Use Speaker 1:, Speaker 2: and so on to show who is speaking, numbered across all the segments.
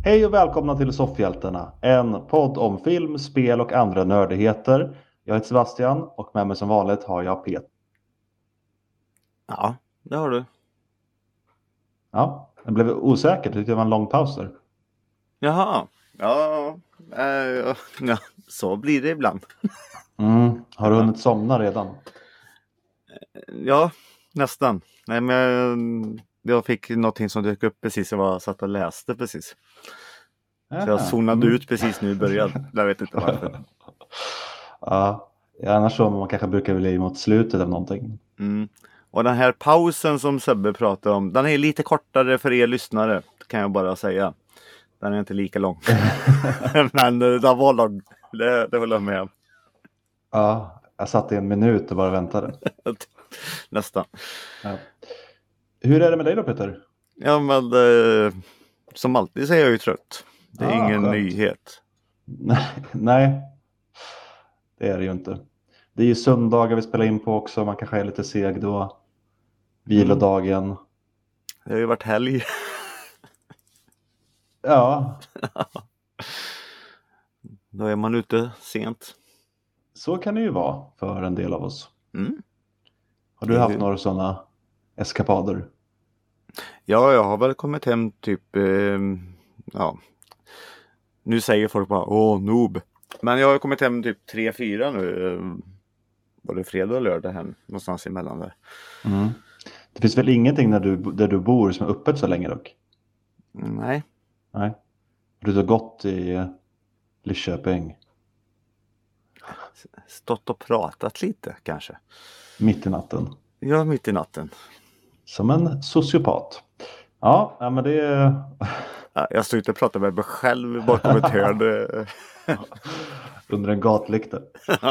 Speaker 1: Hej och välkomna till Soffhjältarna, en podd om film, spel och andra nördigheter. Jag heter Sebastian och med mig som vanligt har jag Peter.
Speaker 2: Ja, det har du.
Speaker 1: Ja, det blev osäkert, det var en lång paus där.
Speaker 2: Jaha, ja, ja, så blir det ibland.
Speaker 1: Har du hunnit somna redan?
Speaker 2: Ja, nästan. Nej, men jag fick någonting som dök upp precis. Jag satt och läste precis. Så jag
Speaker 1: Jaha,
Speaker 2: zonade ut precis nu i början. Jag vet inte varför.
Speaker 1: Ja, annars så man kanske brukar vilja mot slutet av någonting.
Speaker 2: Mm. Och den här pausen som Sebbe pratade om, den är lite kortare för er lyssnare, kan jag bara säga. Den är inte lika lång. Men den var lång, det håller jag med om.
Speaker 1: Ja, jag satt i en minut och bara väntade.
Speaker 2: Nästan.
Speaker 1: Ja. Hur är det med dig då, Peter?
Speaker 2: Ja, men som alltid så är jag ju trött. Det är ingen
Speaker 1: Skönt.
Speaker 2: nyhet.
Speaker 1: Nej, det är det ju inte. Det är ju söndagar vi spelar in på också, man kanske är lite seg då. Vilodagen.
Speaker 2: Det har ju varit helg.
Speaker 1: Ja,
Speaker 2: Då är man ute sent.
Speaker 1: så kan det ju vara för en del av oss.
Speaker 2: Mm.
Speaker 1: Har du haft några sådana eskapader?
Speaker 2: Ja, jag har väl kommit hem typ, ja. Nu säger folk bara, noob. Men jag har kommit hem typ 3-4 nu. Både fredag och lördag hem. Någonstans emellan där.
Speaker 1: Mm. Det finns väl ingenting där du bor som är öppet så länge dock?
Speaker 2: Nej.
Speaker 1: Nej. Du har gått i Lidköping.
Speaker 2: Stått och pratat lite kanske.
Speaker 1: Mitt i natten.
Speaker 2: Ja, mitt i natten.
Speaker 1: Som en sociopat. Ja, men det är...
Speaker 2: Ja, jag stod inte och pratade med mig själv bakom ett hörn.
Speaker 1: Under en gatlykta.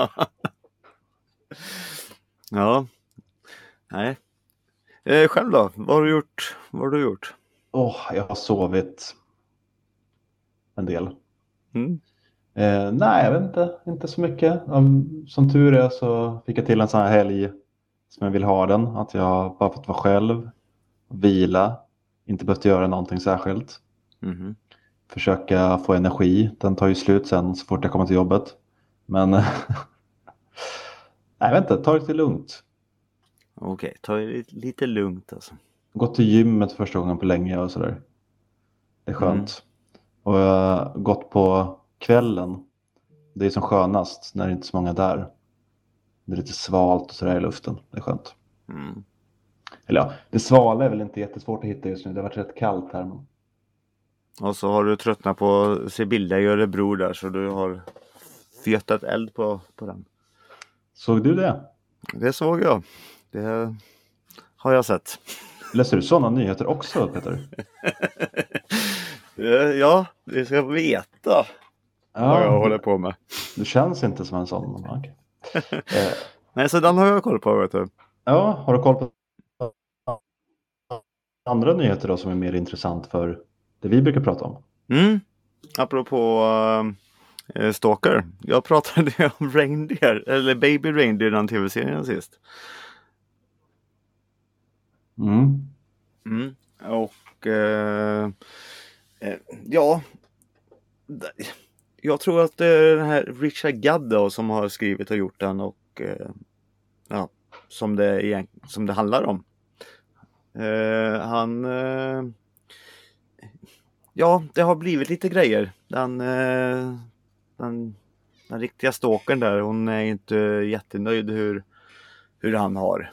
Speaker 2: Ja. Nej. Själv då? Vad har du gjort? Vad har du gjort?
Speaker 1: Jag har sovit en del.
Speaker 2: Mm.
Speaker 1: Nej, jag vet inte så mycket. Som tur är så fick jag till en sån här helg som jag vill ha den. Att jag bara fått vara själv, vila, inte behövt göra någonting särskilt.
Speaker 2: Mm.
Speaker 1: Försöka få energi, den tar ju slut sen så fort jag kommer till jobbet. Men nej, jag vet inte, ta det lite lugnt.
Speaker 2: Okej, ta det lite lugnt alltså.
Speaker 1: Gått till gymmet första gången på länge och sådär. Det är skönt. Och jag har gått på kvällen. Det är som skönast när det inte är så många där. Det är lite svalt och sådär i luften. Det är skönt.
Speaker 2: Mm.
Speaker 1: Eller ja, det svala är väl inte jättesvårt att hitta just nu. Det har varit rätt kallt här. Men...
Speaker 2: Och så har du tröttnat på Sibylla i Örebro där, så du har fjötat eld på den.
Speaker 1: Såg du det?
Speaker 2: Det såg jag. Det har jag sett.
Speaker 1: Läser du sådana nyheter också, Peter?
Speaker 2: Ja, det ska veta vad jag håller på med.
Speaker 1: Du känns inte som en sån. Okay.
Speaker 2: Nej, så den har jag koll på, vet du.
Speaker 1: Ja, har du koll på andra nyheter då som är mer intressant för det vi brukar prata om?
Speaker 2: Apropå Stalker. Jag pratade om Reindeer, eller Baby Reindeer, den tv-serien sist. Och ja, jag tror att det är den här Richard Gaddo som har skrivit och gjort den, och ja, som det handlar om. Ja, det har blivit lite grejer. Den riktiga stalkern där, hon är inte jättenöjd hur han har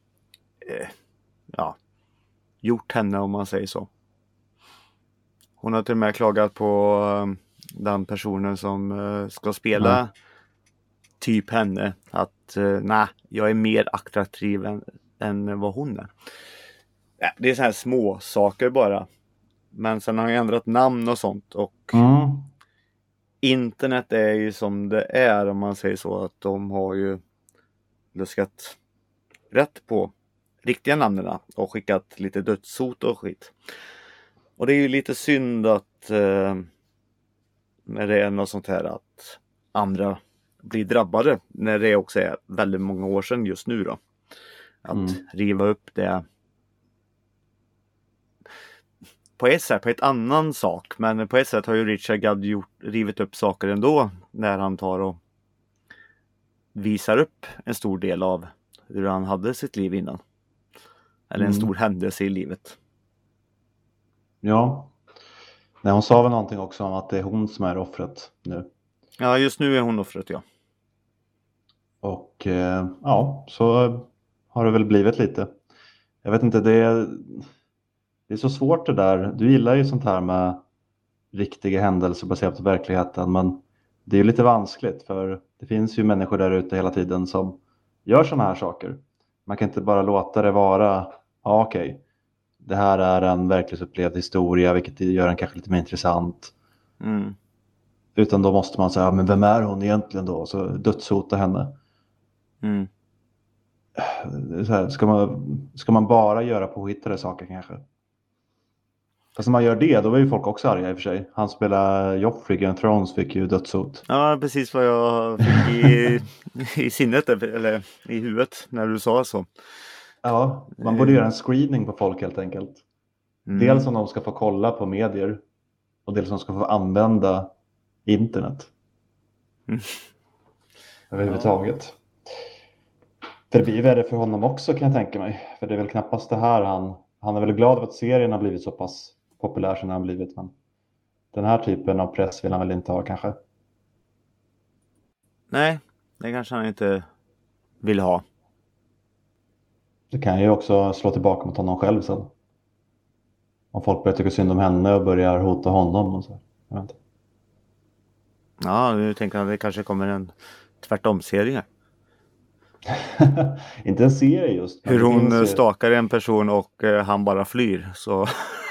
Speaker 2: gjort henne, om man säger så. Hon har till och med klagat på den personen som ska spela typ henne, att nej, jag är mer attraktiv än vad hon är. Ja, det är så här små saker bara. Men sen har jag ändrat namn och sånt, och internet är ju som det är, om man säger så, att de har ju luskat rätt på riktiga namnen och skickat lite dödshot och skit. Och det är ju lite synd att när det är något sånt här, att andra blir drabbade, när det också är väldigt många år sedan just nu då. Att riva upp det på ett sätt, på ett annan sak. Men på ett sätt har ju Richard Gadd rivit upp saker ändå. När han tar och visar upp en stor del av hur han hade sitt liv innan. Eller en stor händelse i livet.
Speaker 1: Ja. Nej, hon sa väl någonting också om att det är hon som är offret nu.
Speaker 2: Ja, just nu är hon offret, ja.
Speaker 1: Och ja, så har det väl blivit lite. Jag vet inte, det är så svårt det där. Du gillar ju sånt här med riktiga händelser baserat på verkligheten. Men det är ju lite vanskligt, för det finns ju människor där ute hela tiden som gör såna här saker. Man kan inte bara låta det vara, ja okej, det här är en verklighetsupplevd historia, vilket gör den kanske lite mer intressant. Utan då måste man säga, men vem är hon egentligen då? Så dödshota henne. Så här, ska man bara göra påhittade saker kanske? Fast när man gör det, då är ju folk också arga i och för sig. Han spelar Joffrey, Game of Thrones, fick ju dödshot.
Speaker 2: Ja, precis vad jag fick i sinnet, eller i huvudet när du sa så.
Speaker 1: Ja, man borde göra en screening på folk helt enkelt. Dels om de ska få kolla på medier, och dels om de ska få använda internet. Överhuvudtaget. För det blir värre för honom också, kan jag tänka mig. För det är väl knappast det här han är väl glad över att serien har blivit så pass populär som den har blivit. Men den här typen av press vill han väl inte ha kanske.
Speaker 2: Nej, det kanske han inte vill ha.
Speaker 1: Det kan ju också slå tillbaka mot honom själv sen. Om folk börjar tycka synd om henne och börjar hota honom och så. Jag vet inte.
Speaker 2: Ja, nu tänker jag att det kanske kommer en tvärtom-serie.
Speaker 1: Inte en serie just.
Speaker 2: Hur hon stakar en person och han bara flyr. Så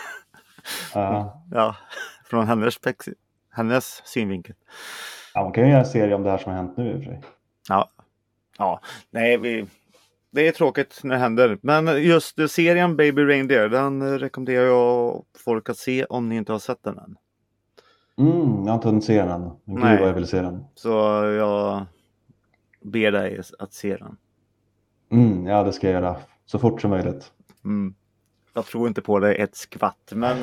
Speaker 2: ja, från hennes synvinkel.
Speaker 1: Ja, man kan ju göra en serie om det här som har hänt nu i och för sig.
Speaker 2: Ja. Nej, det är tråkigt när det händer. Men just serien Baby Reindeer, den rekommenderar jag folk att se om ni inte har sett den än.
Speaker 1: Jag har inte hunnit se den än. Men gud vad jag vill se den.
Speaker 2: Så jag ber dig att se den.
Speaker 1: Ja, det ska jag göra. Så fort som möjligt.
Speaker 2: Jag tror inte på det ett skvatt. Men,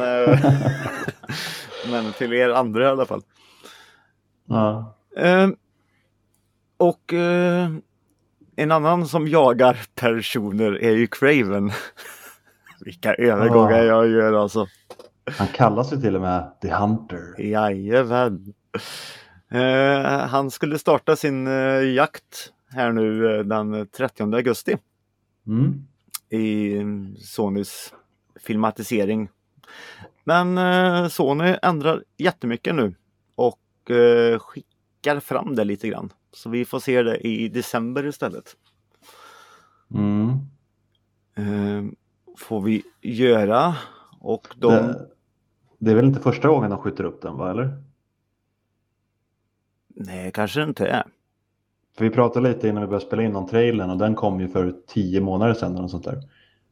Speaker 2: men till er andra i alla fall.
Speaker 1: Ja.
Speaker 2: Och en annan som jagar personer är ju Craven. Vilka övergångar jag gör alltså.
Speaker 1: Han kallas ju till och med The Hunter.
Speaker 2: Jajamän. Han skulle starta sin jakt här nu den 30 augusti. I Sonys filmatisering. Men Sony ändrar jättemycket nu. Och skickar fram det lite grann. Så vi får se det i december istället. Får vi göra. Och
Speaker 1: det är väl inte första gången de skjuter upp den, va? Eller?
Speaker 2: Nej, kanske inte är.
Speaker 1: För vi pratade lite innan vi började spela in om trailern. Och den kom ju för 10 månader sedan eller något sånt där.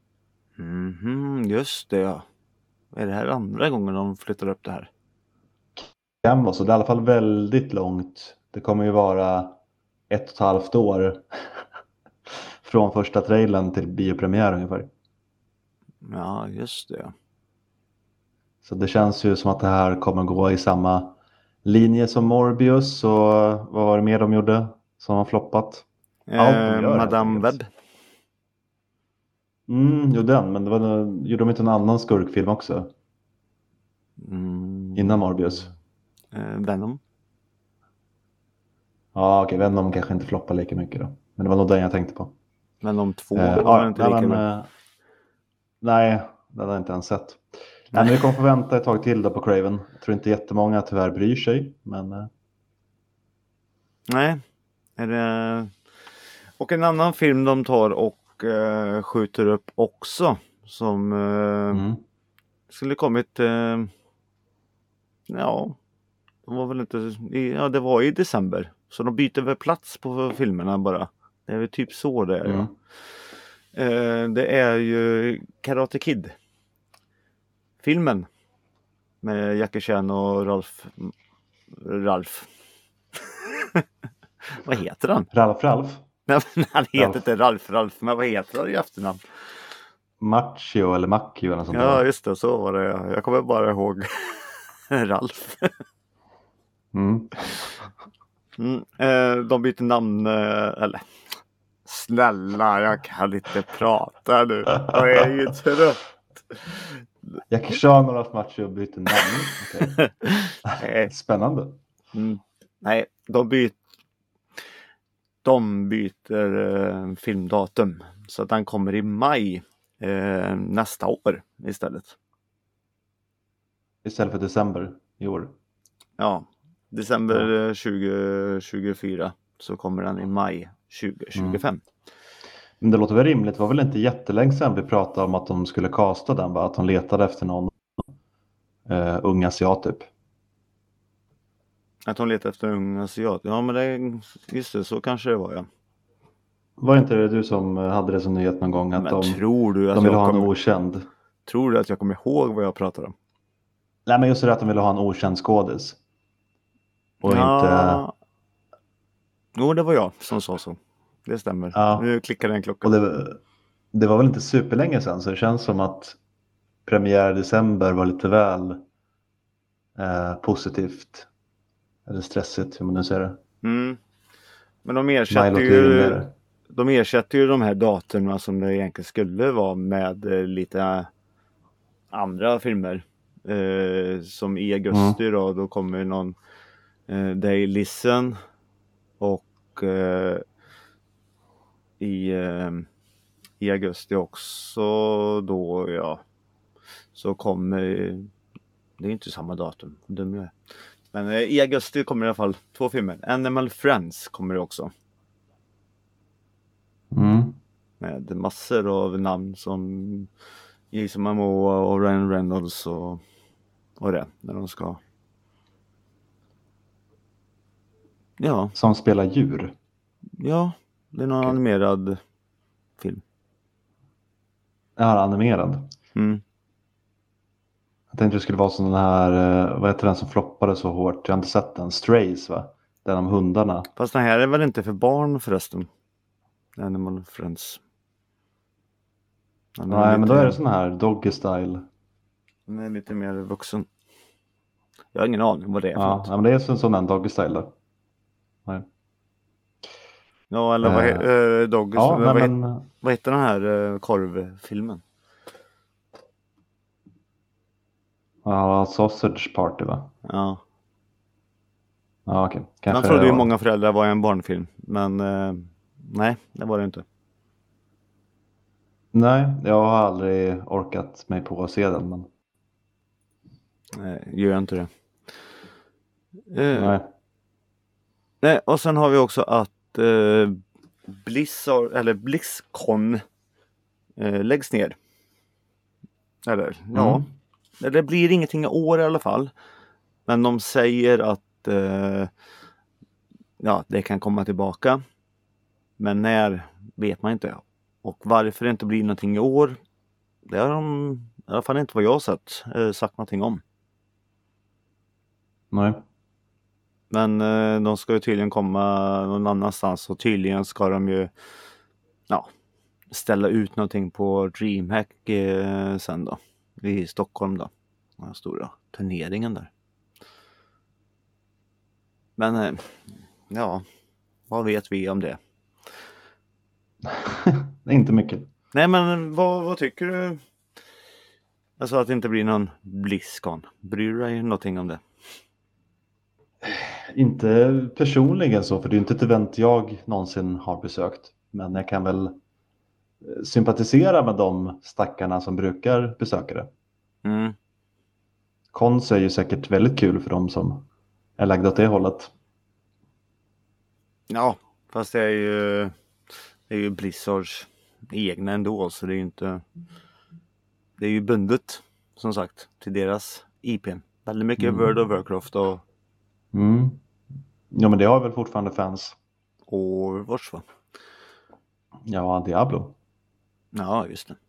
Speaker 2: Just det, ja. Är det här andra gången de flyttar upp det här?
Speaker 1: Så det är i alla fall väldigt långt. Det kommer ju vara 1,5 år från första trailern till biopremiär ungefär.
Speaker 2: Ja, just det.
Speaker 1: Så det känns ju som att det här kommer gå i samma linje som Morbius. Och vad var det mer de gjorde som har floppat?
Speaker 2: Madame Webb.
Speaker 1: Jo, den. Men gjorde de inte en annan skurkfilm också? Innan Morbius.
Speaker 2: Venom.
Speaker 1: Ja, okej. Venom kanske inte floppar lika mycket då. Men det var nog den jag tänkte på.
Speaker 2: Venom 2 var inte lika bra.
Speaker 1: Nej, den har jag inte ens sett. Men vi kommer få vänta ett tag till då på Craven. Jag tror inte jättemånga tyvärr bryr sig. Men...
Speaker 2: Nej. Och en annan film de tar och skjuter upp också. Som skulle kommit... det var väl inte... det var i december. Så de byter väl plats på filmerna bara. Det är väl typ så det är. Ja. Det är ju Karate Kid. Filmen. Med Jackie Chan och Ralph. Vad heter han?
Speaker 1: Ralph?
Speaker 2: Nej, han heter inte Ralph. Men vad heter han i efternamn?
Speaker 1: Macchio eller Macchio eller något sånt
Speaker 2: Ja,
Speaker 1: där.
Speaker 2: just det, så var det. Jag kommer bara ihåg Ralf.
Speaker 1: Mm.
Speaker 2: De byter namn, eller snälla, jag kan inte prata nu. Jag är ju trött.
Speaker 1: Jag kör några matcher och byter namn. Okej.
Speaker 2: Nej.
Speaker 1: Spännande.
Speaker 2: Nej, de byter filmdatum. Så att den kommer i maj nästa år istället.
Speaker 1: Istället för december i år.
Speaker 2: Ja, december 2024 så kommer den i maj 2025.
Speaker 1: Men det låter väl rimligt. Det var väl inte jättelänge sedan vi pratade om att de skulle casta den. Att de letade efter någon ung asiat typ.
Speaker 2: Att hon letar efter en ung asiat. Ja, men just det, så kanske det var, ja.
Speaker 1: Var inte det du som hade det som nyhet någon gång? Att
Speaker 2: Men tror du att
Speaker 1: de vill
Speaker 2: jag
Speaker 1: ha en
Speaker 2: kommer...
Speaker 1: okänd.
Speaker 2: Tror du att jag kommer ihåg vad jag pratar om?
Speaker 1: Nej, men just det att de vill ha en okänd skådis. Och inte...
Speaker 2: Jo, det var jag som sa så. Det stämmer.
Speaker 1: Ja.
Speaker 2: Nu klickar en klocka.
Speaker 1: Och det var väl inte superlänge sedan, så det känns som att premiär i december var lite väl positivt. Eller stressigt, hur man nu säger det.
Speaker 2: Men de ersätter ju de här datorerna som det egentligen skulle vara med lite andra filmer. Som i augusti då kommer någon They Listen och i augusti också då, ja, så kommer, det är inte samma datum, dum jag är. Men i augusti kommer i alla fall 2 filmer. Animal Friends kommer det också. Med massor av namn som Jason Momoa och Ryan Reynolds och det, när de ska. Ja.
Speaker 1: Som spelar djur.
Speaker 2: Ja, det är någon animerad film.
Speaker 1: Ja, animerad. Jag tänkte det skulle vara sån här, vad heter den som floppade så hårt? Jag har inte sett den. Strays, va? Den om hundarna.
Speaker 2: Fast den här är väl inte för barn förresten? Animal Friends.
Speaker 1: Nej, men då är det sån här doggy style.
Speaker 2: Den är lite mer vuxen. Jag har ingen aning vad det är för något.
Speaker 1: Ja, men det är sån här doggy style där. Nej.
Speaker 2: Ja, eller vad doggy
Speaker 1: ja,
Speaker 2: vad heter den här korvfilmen?
Speaker 1: Ja, Sausage Party, va?
Speaker 2: Ja.
Speaker 1: Ja, okej.
Speaker 2: Man trodde ju många föräldrar var en barnfilm. Men nej, det var det inte.
Speaker 1: Nej, jag har aldrig orkat mig på att se den. Men...
Speaker 2: Nej, gör inte det.
Speaker 1: Nej.
Speaker 2: Nej, och sen har vi också att BlizzCon läggs ner. Eller, ja. Det blir ingenting i år i alla fall. Men de säger att det kan komma tillbaka. Men när vet man inte. Och varför det inte blir någonting i år, det har de, i alla fall inte vad jag har sett, sagt någonting om.
Speaker 1: Nej.
Speaker 2: Men de ska ju tydligen komma någon annanstans och tydligen ska de ju ställa ut någonting på DreamHack sen då. I Stockholm då. Den stora turneringen där. Men vad vet vi om det?
Speaker 1: Inte mycket.
Speaker 2: Nej, men vad tycker du? Alltså att det inte blir någon BlizzCon. Bryr du dig någonting om det?
Speaker 1: Inte personligen så, för det är inte ett event jag någonsin har besökt. Men jag kan väl sympatisera med de stackarna som brukar besöka det. Cons är ju säkert väldigt kul för de som är lagda åt det hållet.
Speaker 2: Ja, fast det är ju Blizzards egna ändå, så det är ju inte... Det är ju bundet, som sagt, till deras IP. Väldigt mycket World of Warcraft och...
Speaker 1: Ja, men det har väl fortfarande fans.
Speaker 2: Overwatch, va?
Speaker 1: Ja, Diablo.
Speaker 2: Ja, just det.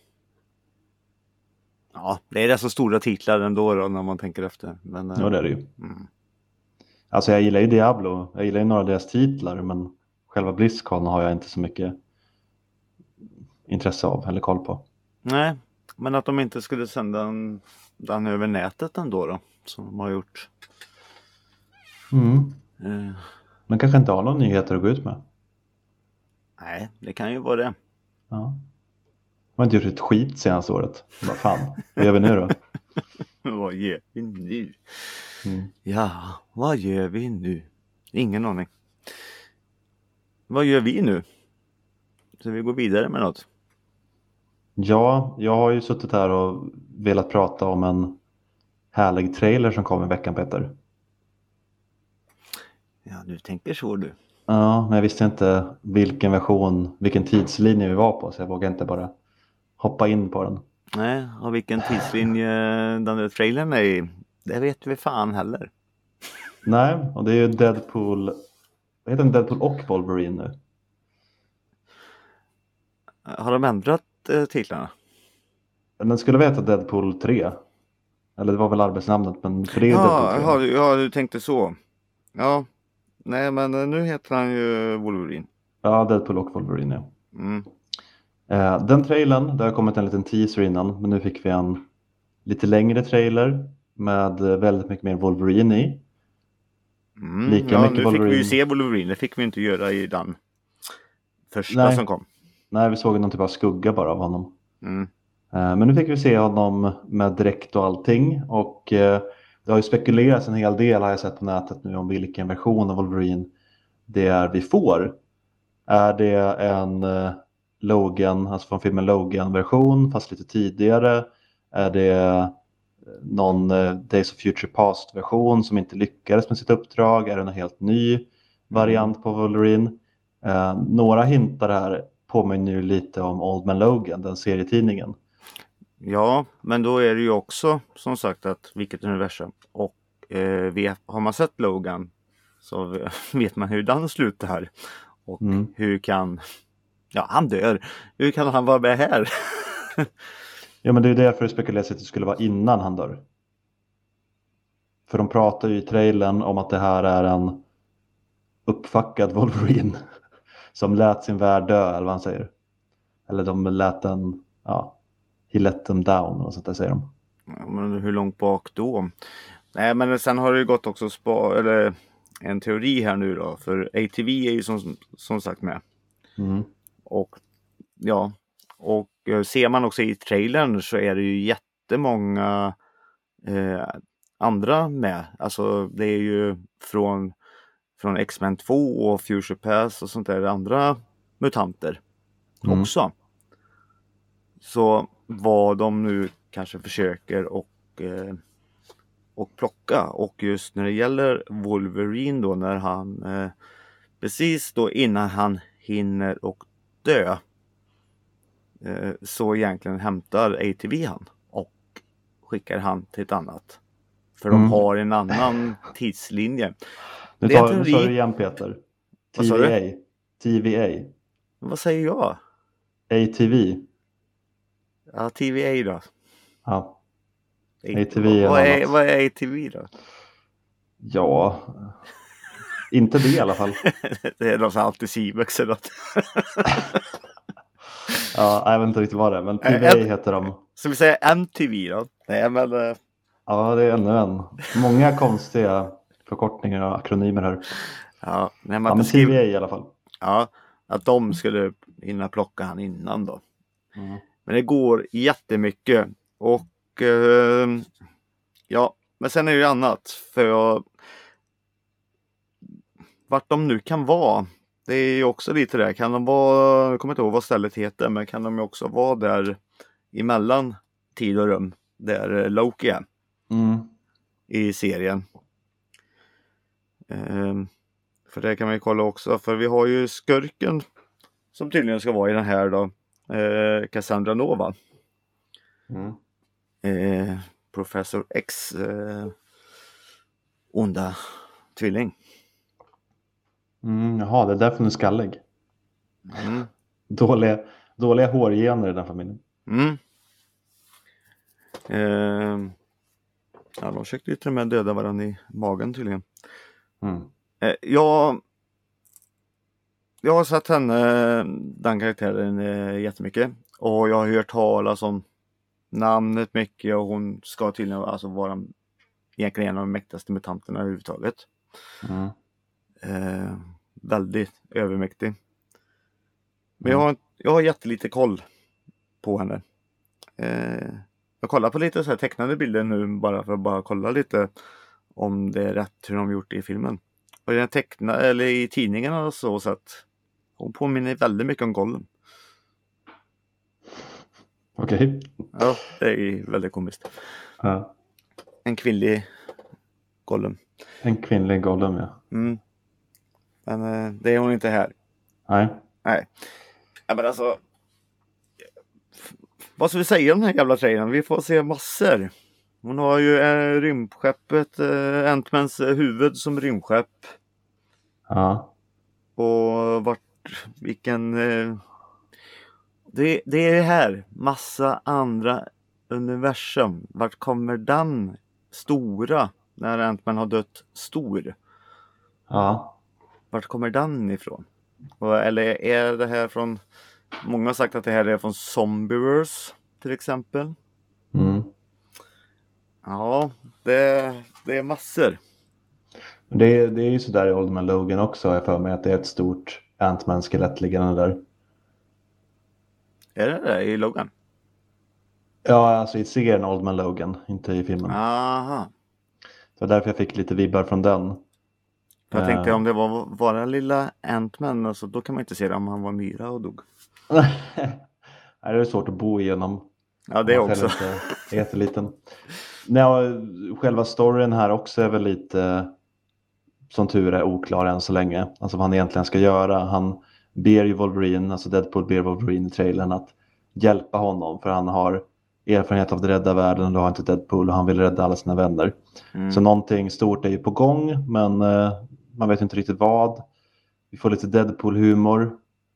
Speaker 2: Ja, det är dessa stora titlar ändå då, när man tänker efter. Men,
Speaker 1: ja, det är det ju. Alltså jag gillar ju Diablo. Jag gillar ju några av deras titlar, men själva BlizzCon har jag inte så mycket intresse av eller koll på.
Speaker 2: Nej, men att de inte skulle sända den över nätet ändå då. Som de har gjort.
Speaker 1: Mm.
Speaker 2: Eh,
Speaker 1: Men kanske inte har några nyheter att gå ut med.
Speaker 2: nej, det kan ju vara det.
Speaker 1: Ja. De har inte gjort ett skit senaste året. Vad fan, vad gör vi nu då?
Speaker 2: Vad gör vi nu?
Speaker 1: Mm.
Speaker 2: Ja, vad gör vi nu? Ingen aning. Vad gör vi nu? Så vi går vidare med något.
Speaker 1: Ja, jag har ju suttit här och velat prata om en härlig trailer som kom i veckan, Peter.
Speaker 2: Ja, du tänker så du.
Speaker 1: Ja, men jag visste inte vilken tidslinje vi var på, så jag vågade inte bara hoppa in på den.
Speaker 2: Nej, och vilken tidslinje den där trailern är i, det vet vi fan heller.
Speaker 1: Nej, och det är ju Deadpool. Vad heter den? Deadpool och Wolverine nu.
Speaker 2: Har de ändrat titlarna?
Speaker 1: Den skulle väl heta Deadpool 3. Eller det var väl arbetsnamnet, men för det är ju Deadpool 3.
Speaker 2: Ja, du tänkte så. Ja, nej men nu heter han ju Wolverine.
Speaker 1: Ja, Deadpool och Wolverine, ja.
Speaker 2: Mm.
Speaker 1: Den trailern, det har kommit en liten teaser innan, men nu fick vi en lite längre trailer med väldigt mycket mer Wolverine i. Lika
Speaker 2: Ja,
Speaker 1: mycket
Speaker 2: nu
Speaker 1: Wolverine.
Speaker 2: fick vi ju se Wolverine. Det fick vi inte göra i den första
Speaker 1: Nej.
Speaker 2: som kom.
Speaker 1: Nej, vi såg någon typ av skugga bara av honom.
Speaker 2: Mm.
Speaker 1: Men nu fick vi se honom med dräkt och allting. Och det har ju spekulerats en hel del, har jag sett på nätet nu, om vilken version av Wolverine det är vi får. Är det en Logan, alltså från filmen Logan-version, fast lite tidigare? Är det någon Days of Future Past-version som inte lyckades med sitt uppdrag? Är det en helt ny variant på Wolverine? Några hintar här påminner ju lite om Old Man Logan, den serietidningen.
Speaker 2: Ja, men då är det ju också som sagt att vilket universum. Och har man sett Logan så vet man hur den slutar här. Och hur kan, ja han dör. Hur kan han vara med här?
Speaker 1: Ja, men det är därför det spekuleras att det skulle vara innan han dör. För de pratar ju i trailern om att det här är en uppfackad Wolverine som lät sin värld dö, eller vad han säger. Eller de lät den, ja, he let them down och sånt där säger de.
Speaker 2: Ja, men hur långt bak då? Nej, men sen har det ju gått också eller en teori här nu då. För ATV är ju som sagt med.
Speaker 1: Mm.
Speaker 2: Och ja, och ser man också i trailern så är det ju jättemånga andra med. Alltså det är ju från X-Men 2 och Future Pass och sånt där andra mutanter också. Så vad de nu kanske försöker och plocka, och just när det gäller Wolverine då, när han precis då innan han hinner och dö så egentligen hämtar ATV han och skickar han till ett annat, för de har en annan tidslinje.
Speaker 1: Nu sa du igen, Peter. TVA. TVA.
Speaker 2: Vad säger jag?
Speaker 1: ATV.
Speaker 2: Ja, TVA då.
Speaker 1: Ja. ATV är
Speaker 2: vad är ATV då?
Speaker 1: Ja, inte det i alla fall.
Speaker 2: Det är något alltid Sivex eller något.
Speaker 1: Ja, jag vet inte riktigt vad det är, men TVA heter de.
Speaker 2: Så vi säger MTV då? Nej, men...
Speaker 1: Ja, det är ännu en. Många konstiga förkortningar och akronymer här.
Speaker 2: Ja, nej,
Speaker 1: men TVA i alla fall.
Speaker 2: Ja, att de skulle hinna plocka han innan då. Men det går jättemycket. Och ja, men sen är det ju annat. För vart de nu kan vara. Det är ju också lite där. Kan de vara, jag kommer inte ihåg vad stället heter, men kan de ju också vara där emellan tid och rum. Där Loki är. I serien. För det kan man ju kolla också. För vi har ju skurken som tydligen ska vara i den här då. Cassandra Nova. Professor X onda tvilling.
Speaker 1: Jaha, det är därför den är skallig. Dåliga hårgener i den familjen.
Speaker 2: Ja, de försökte ju till och med döda varandra i magen tydligen. Jag har sett henne, den karaktären jättemycket. Och jag har hört talas om namnet mycket och hon ska tydligen alltså vara egentligen en av de mäktigaste mutanterna överhuvudtaget.
Speaker 1: Mm.
Speaker 2: Väldigt övermäktig. Men jag har jättelite koll på henne. Jag kollar på lite så här tecknade bilder nu bara för att bara kolla lite om det är rätt hur de gjort det i filmen. Och i den eller i tidningarna så att hon påminner väldigt mycket om Gollum.
Speaker 1: Okej.
Speaker 2: Ja, det är väldigt komiskt.
Speaker 1: Ja.
Speaker 2: En kvinnlig Gollum.
Speaker 1: En kvinnlig Gollum, ja.
Speaker 2: Mm. Men det är hon inte här.
Speaker 1: Nej.
Speaker 2: Ja, men alltså, vad ska vi säga om den här jävla trailern? Vi får se massor. Hon har ju rymdskeppet, Ant-Mans huvud som rymdskepp.
Speaker 1: Ja.
Speaker 2: Och vilken... det är det här, massa andra universum. Vart kommer den stora, när Ant-Man har dött stor?
Speaker 1: Ja.
Speaker 2: Vart kommer den ifrån? Eller är det här från... Många har sagt att det här är från Zombieverse till exempel.
Speaker 1: Mm.
Speaker 2: Ja, det är massor.
Speaker 1: Det är ju sådär i Old Man Logan också, har jag för mig, att det är ett stort Ant-Man-skelett liggande där.
Speaker 2: Är det i Logan?
Speaker 1: Ja, alltså i serien Old Man Logan, inte i filmen.
Speaker 2: Aha.
Speaker 1: Det var därför jag fick lite vibbar från den.
Speaker 2: Jag tänkte om det var bara lilla Ant-Man, alltså, då kan man inte se det om han var myra och dog.
Speaker 1: Nej, det är svårt att bo igenom.
Speaker 2: Ja, det också.
Speaker 1: Är jätteliten. Nej, själva storyn här också är väl lite, som tur är, oklar än så länge. Alltså vad han egentligen ska göra. Han ber ju Wolverine, alltså Deadpool ber Wolverine i trailern att hjälpa honom. För han har erfarenhet av att rädda världen och då har inte Deadpool och han vill rädda alla sina vänner. Så någonting stort är ju på gång, men man vet inte riktigt vad. Vi får lite Deadpool-humor.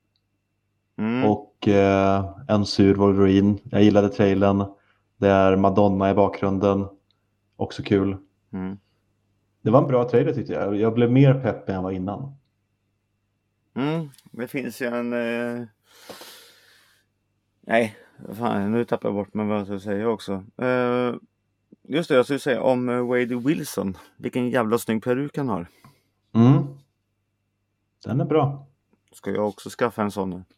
Speaker 1: Och en sur Wolverine. Jag gillade trailern. Det är Madonna i bakgrunden. Också kul. Det var en bra trailer tyckte jag. Jag blev mer pepp än jag var innan.
Speaker 2: Det finns ju en... Nej, fan, nu tappar jag bort mig vad jag ska säga också. Just det, jag skulle säga om Wade Wilson. Vilken jävla snygg peruk han har.
Speaker 1: Den är bra.
Speaker 2: Ska jag också skaffa en sån nu?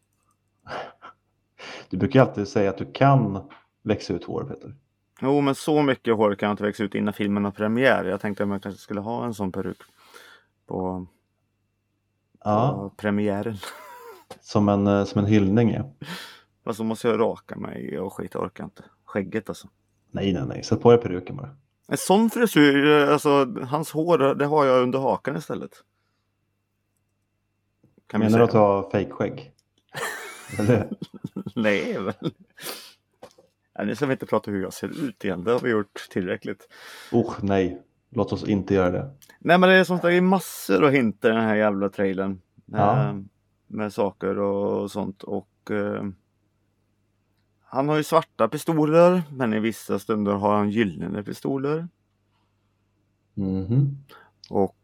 Speaker 1: Du brukar alltid säga att du kan växa ut hår, Peter.
Speaker 2: men så mycket hår kan jag inte växa ut innan filmen har premiär. Jag tänkte att man kanske skulle ha en sån peruk på premiären.
Speaker 1: Som en hyllning, ja.
Speaker 2: Fast så måste jag raka mig och skit, orkar inte. Skägget alltså.
Speaker 1: Nej. Sätt på dig peruken bara.
Speaker 2: En sån frisyr, alltså hans hår, det har jag under hakan istället.
Speaker 1: Menar du att du har fejkskägg?
Speaker 2: Nej, väl. Nu ska vi inte prata hur jag ser ut igen. Det har vi gjort tillräckligt.
Speaker 1: Nej. Låt oss inte göra det.
Speaker 2: Nej, men det är som sagt, det är massor att hinta i den här jävla trailern. Med saker och sånt. Och han har ju svarta pistoler, men i vissa stunder har han gyllene pistoler. Och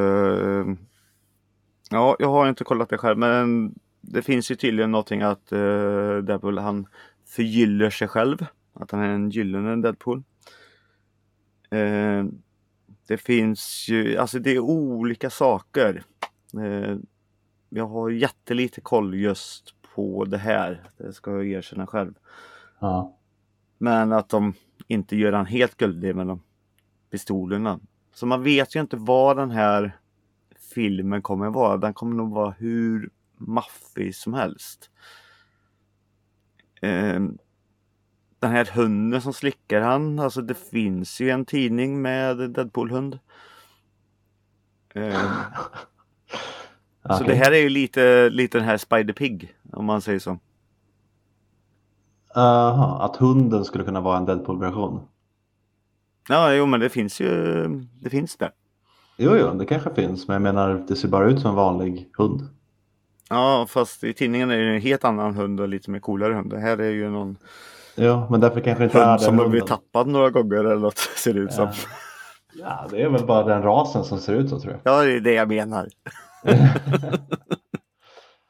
Speaker 2: jag har inte kollat det själv, men det finns ju tydligen någonting att Deadpool, han förgyller sig själv. Att han är en gyllene Deadpool. Det finns ju, alltså det är olika saker. Jag har jättelite koll just på det här. Det ska jag erkänna själv.
Speaker 1: Ja.
Speaker 2: Men att de inte gör han helt guldig med de pistolerna. Så man vet ju inte vad den här filmen kommer vara. Den kommer nog vara hur maffig som helst. Den här hunden som slickar han. Alltså det finns ju en tidning med Deadpool-hund. Så det här är ju lite den här Spider-Pig, om man säger så.
Speaker 1: Att hunden skulle kunna vara en Deadpool-version.
Speaker 2: Ja, men det finns där.
Speaker 1: Jo, det kanske finns. Men jag menar, det ser bara ut som en vanlig hund.
Speaker 2: Ja, fast i tidningen är det en helt annan hund och lite mer coolare hund. Det här är ju någon...
Speaker 1: Ja, men därför kanske inte
Speaker 2: hund
Speaker 1: är den
Speaker 2: som har
Speaker 1: hunden.
Speaker 2: blivit tappad några gånger eller något, ser det ut som.
Speaker 1: Ja, det är väl bara den rasen som ser ut så, tror jag.
Speaker 2: Ja, det är det jag menar.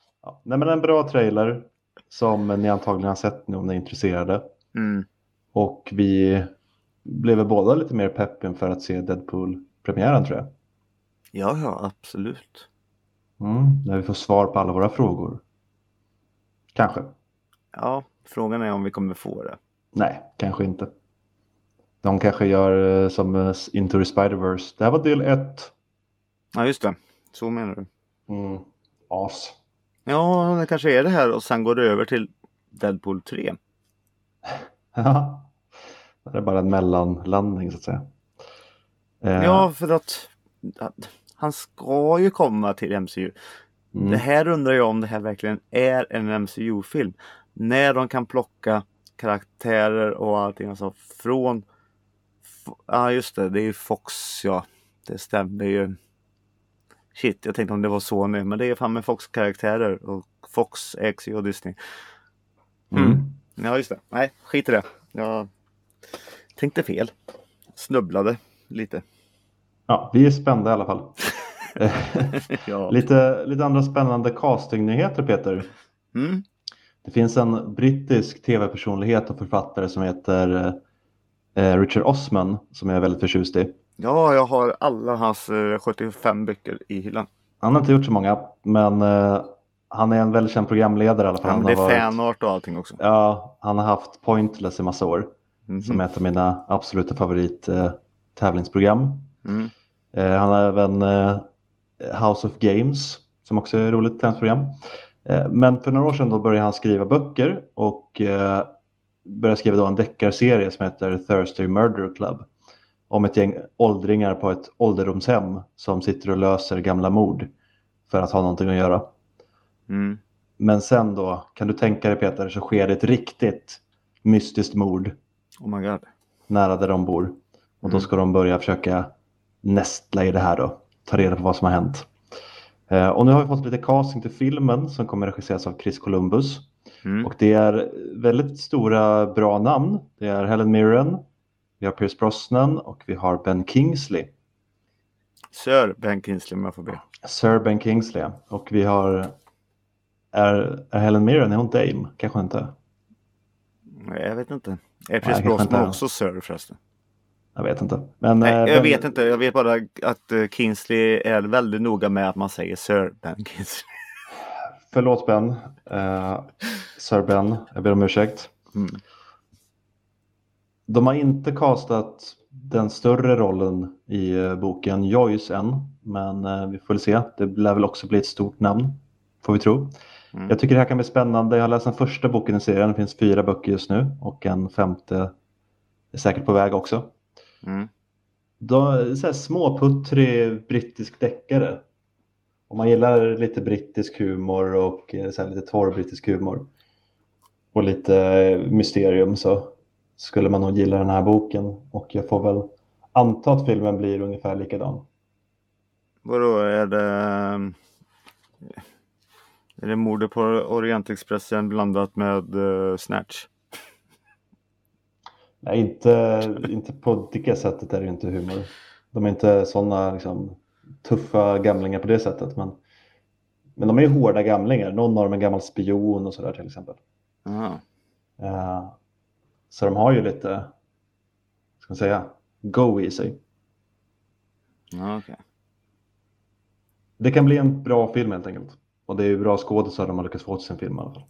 Speaker 1: nej men en bra trailer som ni antagligen har sett nu om ni är intresserade.
Speaker 2: Mm.
Speaker 1: Och vi blev väl båda lite mer pepp inför att se Deadpool-premiären tror jag.
Speaker 2: Ja, absolut.
Speaker 1: När vi får svar på alla våra frågor. Kanske.
Speaker 2: Ja, frågan är om vi kommer få det.
Speaker 1: Nej, kanske inte. De kanske gör som Into the Spider-Verse. Det här var del 1.
Speaker 2: Ja, just det. Så menar du.
Speaker 1: As.
Speaker 2: Ja, det kanske är det här och sen går det över till Deadpool 3.
Speaker 1: Ja. Det är bara en mellanlandning så att säga.
Speaker 2: Ja, för att han ska ju komma till MCU. Det här undrar jag om det här verkligen är en MCU-film. När de kan plocka karaktärer och allting alltså från... Ja, just det. Det är ju Fox, ja. Det stämmer ju. Shit, jag tänkte om det var Sony. Men det är fan med Fox-karaktärer. Och Fox ägs ju av Disney. Ja, just det. Nej, skit i det. Jag tänkte fel. Snubblade lite.
Speaker 1: Ja, vi är spända i alla fall.
Speaker 2: Ja.
Speaker 1: Lite andra spännande castingnyheter, Peter. Det finns en brittisk tv-personlighet och författare som heter Richard Osman som jag är väldigt förtjust i.
Speaker 2: Ja, jag har alla hans 75 böcker i hyllan.
Speaker 1: Han har inte gjort så många, men han är en väldigt känd programledare i alla fall.
Speaker 2: Ja, men det är fanart och allting också.
Speaker 1: Ja, han har haft Pointless i massa år. Som är ett av mina absoluta favorit-tävlingsprogram. Han har även House of Games som också är ett roligt tävlingsprogram. Men för några år sedan då började han skriva böcker och började skriva då en deckarserie som heter Thursday Murder Club. Om ett gäng åldringar på ett ålderdomshem som sitter och löser gamla mord för att ha någonting att göra. Men sen då, kan du tänka dig Peter, så sker det ett riktigt mystiskt mord.
Speaker 2: Oh my god.
Speaker 1: Nära där de bor. Och då ska de börja försöka nästla i det här då. Ta reda på vad som har hänt. Och nu har vi fått lite casting till filmen som kommer regisseras av Chris Columbus. Och det är väldigt stora bra namn. Det är Helen Mirren, vi har Pierce Brosnan och vi har Ben Kingsley.
Speaker 2: Sir Ben Kingsley om jag får be.
Speaker 1: Sir Ben Kingsley. Och vi har... Är Helen Mirren, är hon Dame? Kanske inte.
Speaker 2: Nej, jag vet inte. Är Pierce Brosnan också Sir förresten?
Speaker 1: Jag vet inte. Men,
Speaker 2: nej, jag vet inte. Jag vet bara att Kingsley är väldigt noga med att man säger Sir Ben Kingsley.
Speaker 1: Förlåt Ben. Sir Ben, jag ber om ursäkt. De har inte castat den större rollen i boken Joyce än. Men vi får väl se. Det lär väl också bli ett stort namn. Får vi tro. Jag tycker det här kan bli spännande. Jag har läst den första boken i serien. Det finns 4 böcker just nu. Och en 5:e är säkert på väg också. Då, så här småputtrig brittisk deckare. Om man gillar lite brittisk humor och så här, lite torr brittisk humor. Och lite mysterium så skulle man nog gilla den här boken. Och jag får väl anta att filmen blir ungefär likadan.
Speaker 2: Vadå, är det mordet på Orientexpressen blandat med Snatch?
Speaker 1: Nej, inte på det sättet är det inte humor. De är inte sådana liksom, tuffa gamlingar på det sättet. Men de är ju hårda gamlingar. Någon av dem är en gammal spion och sådär till exempel. Så de har ju lite, ska man säga, go i sig.
Speaker 2: Okay.
Speaker 1: Det kan bli en bra film helt enkelt. Och det är ju bra skådespelare de har lyckats få till sin film i alla fall.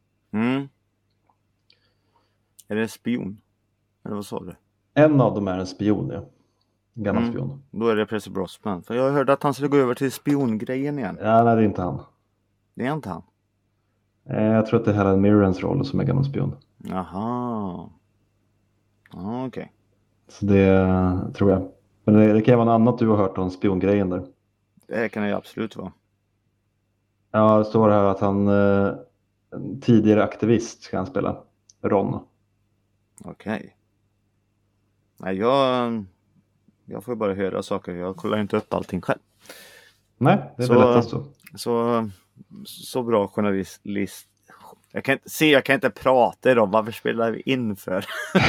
Speaker 2: Är det en spion? Eller vad sa du?
Speaker 1: En av dem är en spion, ja. En gammal spion.
Speaker 2: Då är det Pierce Brosnan. För jag hörde att han skulle gå över till spiongrejen igen.
Speaker 1: Ja, nej, det är inte han.
Speaker 2: Det är inte han?
Speaker 1: Jag tror att det är Helen Mirrens roll som är gammal spion.
Speaker 2: Jaha. Okej.
Speaker 1: Så det tror jag. Men det kan vara något annat du har hört om spiongrejen där.
Speaker 2: Det kan det absolut vara.
Speaker 1: Ja, det står här att han en tidigare aktivist ska han spela. Ron.
Speaker 2: Okej. Nej, jag får bara höra saker. Jag kollar inte upp allting själv.
Speaker 1: Nej, det är väl lättast så.
Speaker 2: Så bra journalist. Jag kan inte prata idag. Varför spelar vi in för?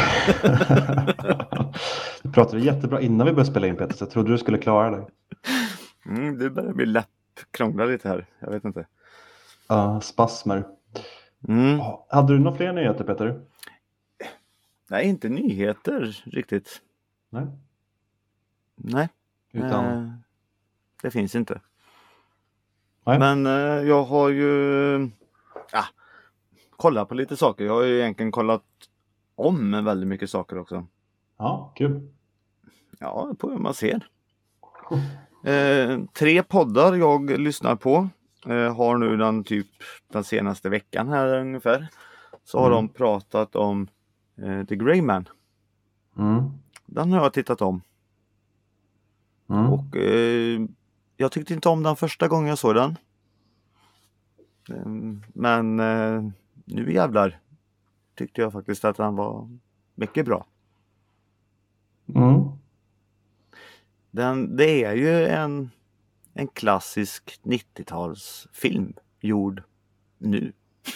Speaker 1: Du pratade jättebra innan vi började spela in, Peter. Så jag trodde du skulle klara dig.
Speaker 2: Du börjar bli krångla lite här. Jag vet inte.
Speaker 1: spasmer.
Speaker 2: Mm.
Speaker 1: Hade du några fler nyheter, Peter?
Speaker 2: Nej, inte nyheter riktigt.
Speaker 1: Nej.
Speaker 2: Nej.
Speaker 1: Utan...
Speaker 2: Det finns inte.
Speaker 1: Nej.
Speaker 2: Men jag har ju kollat på lite saker. Jag har ju egentligen kollat om väldigt mycket saker också.
Speaker 1: Ja, kul.
Speaker 2: Ja, på hur man ser. 3 poddar jag lyssnar på. Har nu den senaste veckan här ungefär. Så har de pratat om The Grey Man. Den har jag tittat om. Och jag tyckte inte om den första gången jag såg den. Men nu jävlar tyckte jag faktiskt att den var mycket bra. Det är ju en klassisk 90-talsfilm gjord nu.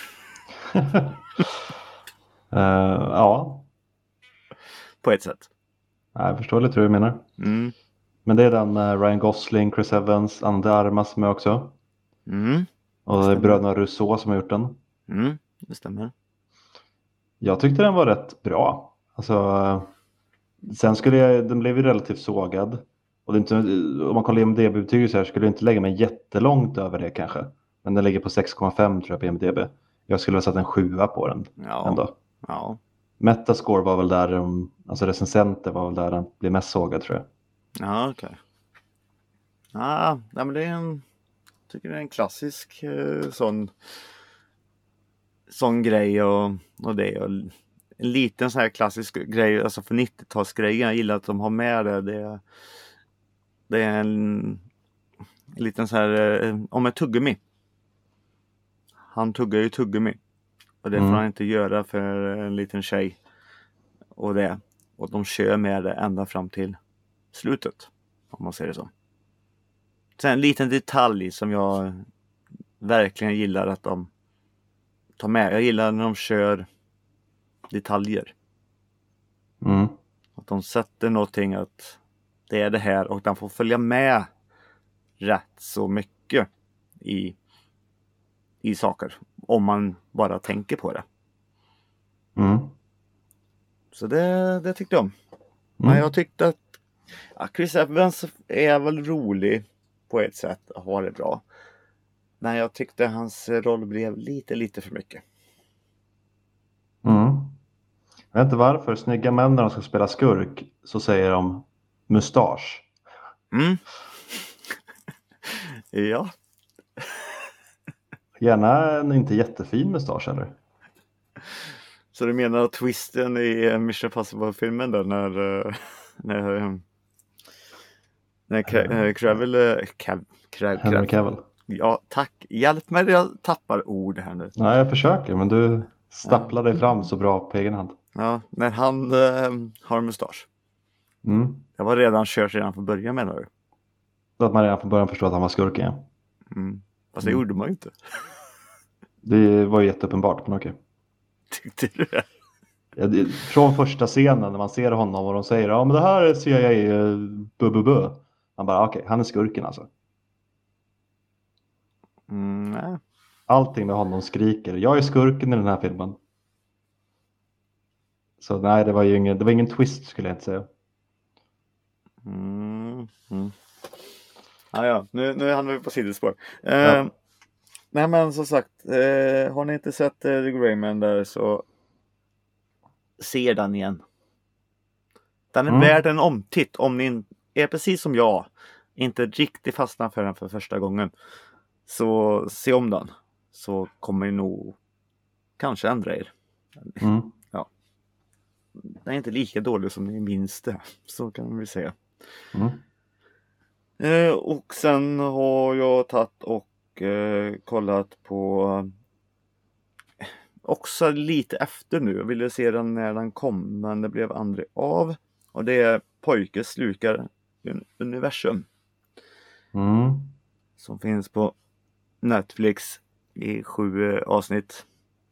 Speaker 1: Ja.
Speaker 2: På ett sätt.
Speaker 1: Jag förstår lite hur du menar. Men det är den med Ryan Gosling, Chris Evans, Ana de Armas med också. Och det är bröderna Rousseau som har gjort den.
Speaker 2: Det stämmer.
Speaker 1: Jag tyckte den var rätt bra. Alltså, sen den blev ju relativt sågad. Och det är inte, om man kollar IMDb-betyget så här skulle jag inte lägga mig jättelångt över det kanske. Men den ligger på 6,5 tror jag på IMDb. Jag skulle ha satt en 7 på den ändå.
Speaker 2: Ja.
Speaker 1: Metascore var väl där, alltså recensenter var väl där den blev mest sågad tror jag.
Speaker 2: Ja, okej. Ja, men det är tycker det är en klassisk sån grej och det. Och en liten sån här klassisk grej, alltså för 90-talsgrejen. Jag gillar att de har med det. Det är en liten så här, om ett tuggummi. Han tuggar ju tuggummi. Och det får han inte göra för en liten tjej. Och de kör med det ända fram till slutet. Om man säger det så. Sen en liten detalj som jag verkligen gillar att de tar med. Jag gillar när de kör detaljer. Att de sätter någonting att det är det här och den får följa med rätt så mycket i saker. Om man bara tänker på det. Så det tyckte jag om. Men jag tyckte att Chris Evans är väl rolig på ett sätt och har det bra. Men jag tyckte hans roll blev lite för mycket.
Speaker 1: Jag vet inte varför. Snygga män när de ska spela skurk så säger de mustasch.
Speaker 2: Ja.
Speaker 1: Gärna en inte jättefin mustasch eller?
Speaker 2: Så du menar att twisten i Mission Impossible-filmen där när
Speaker 1: Henry Cavill.
Speaker 2: Ja, tack. Hjälp mig, jag tappar ord här nu.
Speaker 1: Nej, jag försöker, men du stapplar dig fram så bra på egen hand.
Speaker 2: Ja, när han har mustasch. Jag var redan kört redan från början menar du?
Speaker 1: Så att man redan från början förstår att han var skurken, ja.
Speaker 2: Fast det gjorde man ju inte.
Speaker 1: Det var ju jätteuppenbart, men okej.
Speaker 2: Tyckte du det?
Speaker 1: Ja, från första scenen när man ser honom och de säger ja men det här ser jag i bu. Man bara okej, han är skurken alltså.
Speaker 2: Nej.
Speaker 1: Allting med honom skriker jag är skurken i den här filmen. Så nej, det var ingen twist skulle jag inte säga.
Speaker 2: Ja, nu hamnar vi på sidospår. Nej men som sagt, har ni inte sett The Grey Man där så se den igen. Den är värd en omtitt om ni är precis som jag. Inte riktigt fastnar för den för första gången. Så se om den. Så kommer ni nog kanske ändra er. Ja. Den är inte lika dålig som ni minns det. Så kan vi säga. Och sen har jag tagit och kollat på också lite efter nu. Jag ville se den när den kom men det blev aldrig av. Och det är Pojke slukar universum. Som finns på Netflix i 7 avsnitt.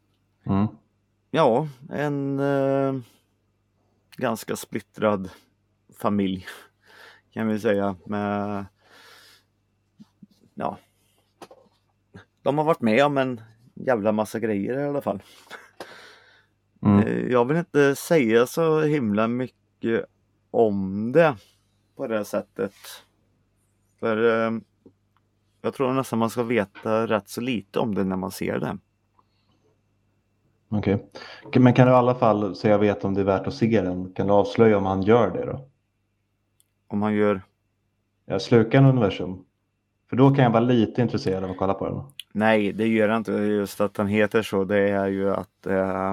Speaker 2: Ja, en ganska splittrad familj kan vi säga med de har varit med om en jävla massa grejer i alla fall.
Speaker 1: Mm.
Speaker 2: Jag vill inte säga så himla mycket om det på det sättet. För jag tror nästan man ska veta rätt så lite om det när man ser det.
Speaker 1: Okej. Men kan du i alla fall, så jag vet om det är värt att se den, kan du avslöja om han gör det då?
Speaker 2: Om man gör...
Speaker 1: Ja, slukar en universum. För då kan jag vara lite intresserad av att kolla på den.
Speaker 2: Nej, det gör han inte. Just att han heter så, det är ju att...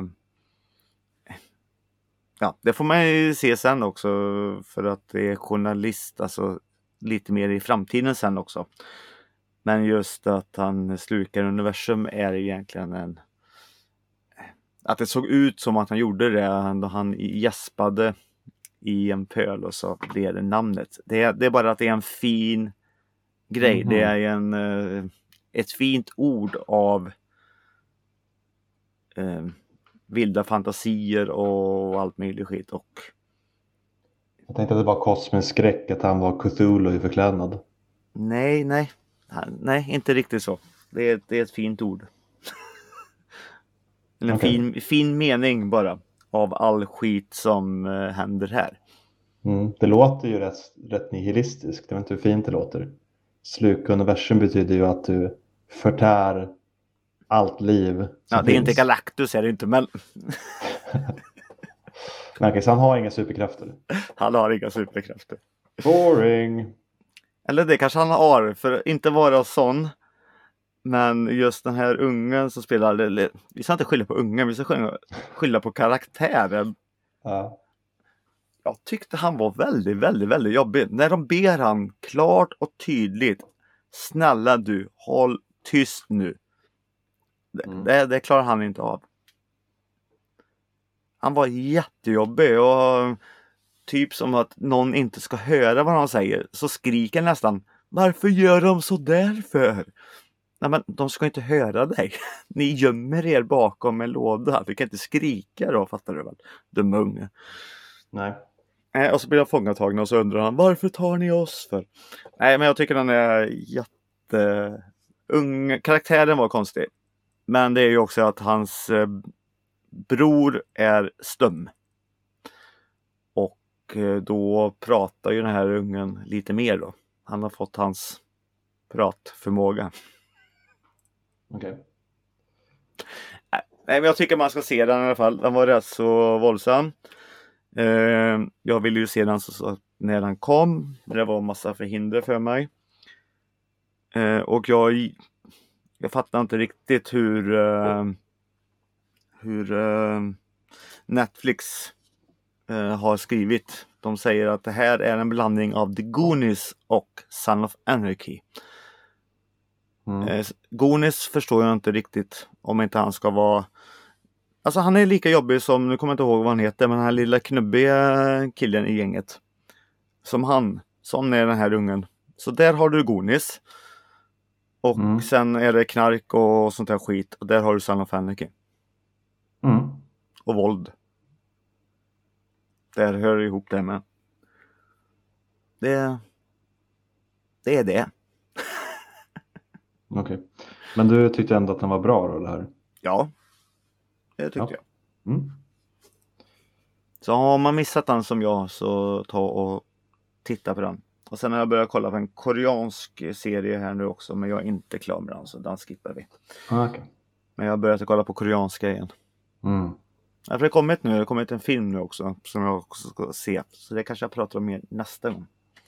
Speaker 2: ja, det får man ju se sen också. För att det är journalist, alltså lite mer i framtiden sen också. Men just att han slukar universum är egentligen en... Att det såg ut som att han gjorde det då han gäspade i en pöl och så blev det namnet. Det är bara att det är en fin grej. Det är ett fint ord av vilda fantasier och allt möjligt skit. Och...
Speaker 1: Jag tänkte att det var kosmisk skräck, att han var Cthulhu i förklädnad.
Speaker 2: Nej, inte riktigt så. Det är ett fint ord. En fin mening bara av all skit som händer här.
Speaker 1: Det låter ju rätt nihilistiskt. Det vet inte hur fint det låter. Sluka universum betyder ju att du förtär allt liv.
Speaker 2: Ja, det är inte Galactus, är det inte, men...
Speaker 1: Men så han har inga superkrafter.
Speaker 2: Han har inga superkrafter.
Speaker 1: Boring.
Speaker 2: Eller det kanske han har, för inte vara sån. Men just den här ungen som spelar... Vi ska inte skylla på ungen, vi ska skylla på karaktären.
Speaker 1: Ja.
Speaker 2: Jag tyckte han var väldigt, väldigt, väldigt jobbig. När de ber han klart och tydligt: snälla du, håll tyst nu. Det klarar han inte av. Han var jättejobbig och typ som att någon inte ska höra vad han säger. Så skriker nästan: varför gör de så där för? Nej, men de ska inte höra dig. Ni gömmer er bakom en låda. Du kan inte skrika då, fattar du väl? Dum unge.
Speaker 1: Nej.
Speaker 2: Och så blir han fångatagna och så undrar han: varför tar ni oss för? Nej, men jag tycker han är ung. Karaktären var konstig. Men det är ju också att hans bror är stum. Och då pratar ju den här ungen lite mer då. Han har fått hans pratförmåga.
Speaker 1: Okej.
Speaker 2: Nej, men jag tycker man ska se den i alla fall. Den var rätt så våldsam. Jag ville ju se den så när den kom. Men det var en massa förhinder för mig. Och jag fattar inte riktigt hur Netflix har skrivit. De säger att det här är en blandning av The Goonies och Son of Anarchy. Goonies förstår jag inte riktigt om inte han ska vara... Alltså han är lika jobbig som, nu kommer jag inte ihåg vad han heter, men den här lilla knubbiga killen i gänget. Som är den här ungen. Så där har du Goonies. Och sen är det knark och sånt här skit. Och där har du Son of Anarchy. Och våld. Där hör det ihop det med. Det är det.
Speaker 1: Okej. Men du tyckte ändå att den var bra då, det här?
Speaker 2: Ja, det tyckte jag.
Speaker 1: Mm.
Speaker 2: Så har man missat den som jag, så ta och titta på den. Och sen har jag börjat kolla på en koreansk serie här nu också, men jag är inte klar med den, så den skippar vi.
Speaker 1: Okay.
Speaker 2: Men jag har börjat kolla på koreanska igen. Ja, för det har kommit en film nu också som jag också ska se. Så det kanske jag pratar om mer nästa gång.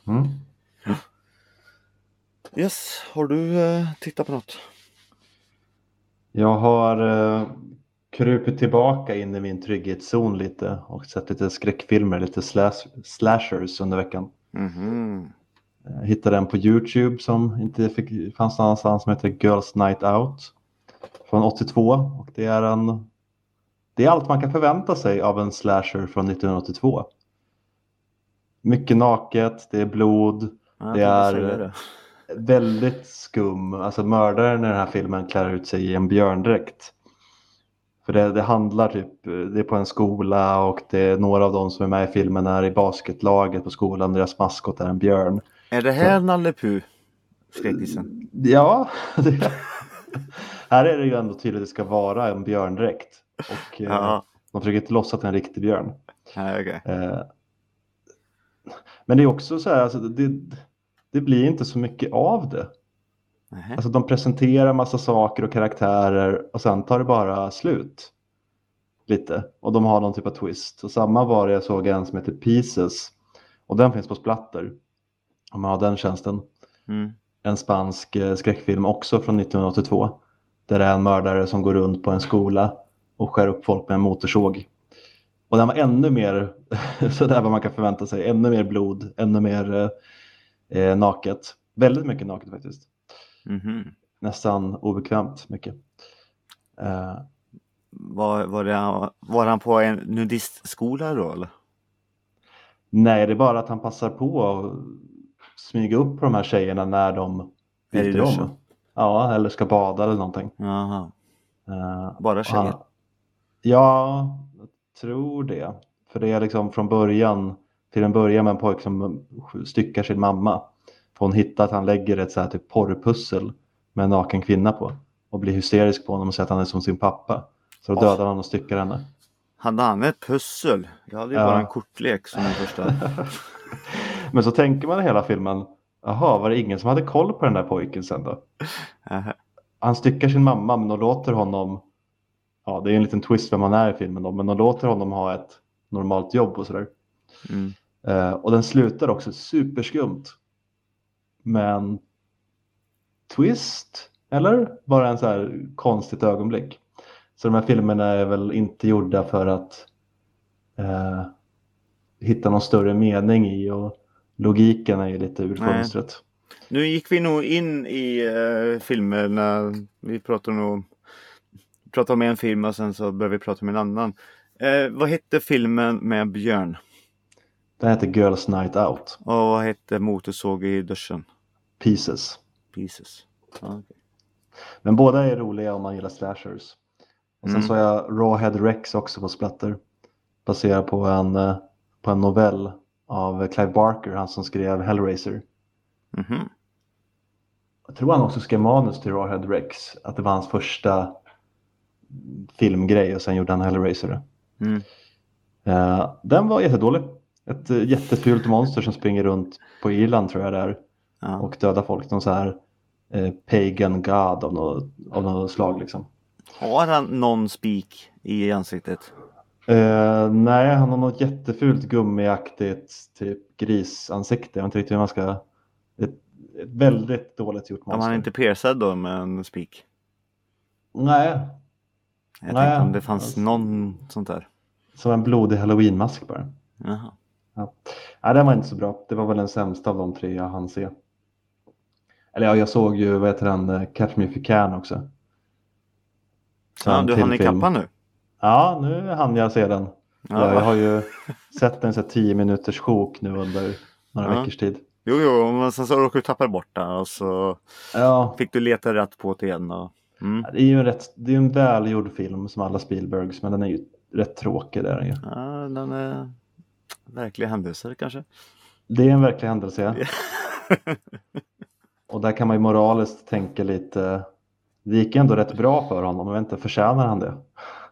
Speaker 2: Yes, har du tittat på något?
Speaker 1: Jag har krupit tillbaka in i min trygghetszon lite och sett lite skräckfilmer, lite slashers under veckan. Jag hittade en på YouTube som inte fanns någonstans, som heter Girls Night Out från 82. Och det är allt man kan förvänta sig av en slasher från 1982. Mycket naket, det är blod, det är väldigt skum. Alltså mördaren i den här filmen klär ut sig i en björndräkt. För det handlar typ, det är på en skola och det är några av dem som är med i filmen är i basketlaget på skolan. Deras maskot är en björn.
Speaker 2: Är det här Nalle Puh? Skräckisen?
Speaker 1: Ja, Här är det ju ändå tydligt att det ska vara en björndräkt. Och
Speaker 2: Ja,
Speaker 1: de försöker inte låtsas att det är en riktig björn.
Speaker 2: nej, okej.
Speaker 1: Eh, men det är också så här, alltså, det blir inte så mycket av det.
Speaker 2: Nähä.
Speaker 1: Alltså de presenterar massa saker och karaktärer och sen tar det bara slut. Lite. Och de har någon typ av twist. Och samma var det, jag såg en som heter Pieces. Och den finns på Splatter. Om man har den tjänsten.
Speaker 2: Mm.
Speaker 1: En spansk skräckfilm också från 1982. Där det är en mördare som går runt på en skola och skär upp folk med en motorsåg. Och den var ännu mer, så där vad man kan förvänta sig, ännu mer blod, ännu mer naket. Väldigt mycket naket faktiskt.
Speaker 2: Mhm.
Speaker 1: Nästan obekvämt mycket.
Speaker 2: Var han på en nudistskola då eller?
Speaker 1: Nej, det är bara att han passar på att smyga upp på de här tjejerna när de
Speaker 2: Är det
Speaker 1: byter
Speaker 2: duschen?
Speaker 1: om. Ja, eller ska bada eller någonting.
Speaker 2: Jaha.
Speaker 1: och
Speaker 2: Bara
Speaker 1: han,
Speaker 2: tjejer?
Speaker 1: ja, jag tror det. För det är liksom från början, till en början med en pojke som styckar sin mamma. För hon hittar att han lägger ett så här typ porrpussel med en naken kvinna på. Och blir hysterisk på honom och säger att han är som sin pappa. Så då dödar han och styckar henne.
Speaker 2: Hade han ett pussel? Jag hade ju
Speaker 1: Ja.
Speaker 2: bara en kortlek som den första.
Speaker 1: Men så tänker man i hela filmen, jaha, var det ingen som hade koll på den där pojken sen då?
Speaker 2: Nähä.
Speaker 1: Han styckar sin mamma men de låter honom, ja det är en liten twist vem man är i filmen då, men de låter honom ha ett normalt jobb och sådär.
Speaker 2: Mm.
Speaker 1: Och den slutar också superskumt. Men twist, eller? Bara en så här konstigt ögonblick. Så de här filmerna är väl inte gjorda för att hitta någon större mening i, och logiken är ju lite ur
Speaker 2: Nej.
Speaker 1: fönstret.
Speaker 2: Nu gick vi nog in i filmerna. Vi pratade om en film och sen så började vi prata om en annan. Vad hette filmen med björn?
Speaker 1: Den heter Girls Night Out.
Speaker 2: Och vad hette motorsåg i duschen?
Speaker 1: Pieces.
Speaker 2: Pieces. Ja, okej.
Speaker 1: Men båda är roliga om man gillar slashers. Och sen
Speaker 2: Mm.
Speaker 1: så har jag Rawhead Rex också på Splatter. Baserad på en novell av Clive Barker, han som skrev Hellraiser.
Speaker 2: Mhm.
Speaker 1: Jag tror han också skrev manus till Rawhead Rex. Att det var hans första filmgrej och sen gjorde han Hellraiser.
Speaker 2: Mm.
Speaker 1: Den var jättedålig. Ett jättefult monster som springer runt på Irland tror jag det är.
Speaker 2: Ja.
Speaker 1: Och dödar folk. Någon så här pagan god av något slag liksom.
Speaker 2: Har han någon spik i ansiktet?
Speaker 1: Nej, han har något jättefult gummiaktigt typ grisansikte. Jag vet inte riktigt hur man ska... Ett väldigt dåligt gjort
Speaker 2: Om han
Speaker 1: monster.
Speaker 2: inte piercad då med en spik?
Speaker 1: Nej,
Speaker 2: Jag
Speaker 1: Nej,
Speaker 2: tänkte om det fanns
Speaker 1: alltså-
Speaker 2: någon sånt där.
Speaker 1: som en blodig halloweenmask bara.
Speaker 2: Jaha.
Speaker 1: Ja. Nej, den var inte så bra. Det var väl den sämsta av de tre jag hann se. Eller ja, jag såg ju, vad heter den, Catch Me If You Can också. Så
Speaker 2: Ja,
Speaker 1: en
Speaker 2: du
Speaker 1: till
Speaker 2: hann i
Speaker 1: film.
Speaker 2: kappan nu?
Speaker 1: Ja, nu hann jag se den.
Speaker 2: Ja.
Speaker 1: Jag har ju sett en så här 10 minuters sjok nu under några
Speaker 2: Ja.
Speaker 1: veckors tid.
Speaker 2: Jo, men sen så råkade du tappa bort den och så
Speaker 1: Ja,
Speaker 2: fick du leta rätt på det igen. Och... Mm.
Speaker 1: det är ju en välgjord film som alla Spielbergs, men den är ju rätt tråkig där ju.
Speaker 2: Ja, den är verkliga händelser kanske.
Speaker 1: Det är en verklig händelse, ja. Och där kan man ju moraliskt tänka lite, det gick ändå rätt bra för honom, jag vet inte, förtjänar han det?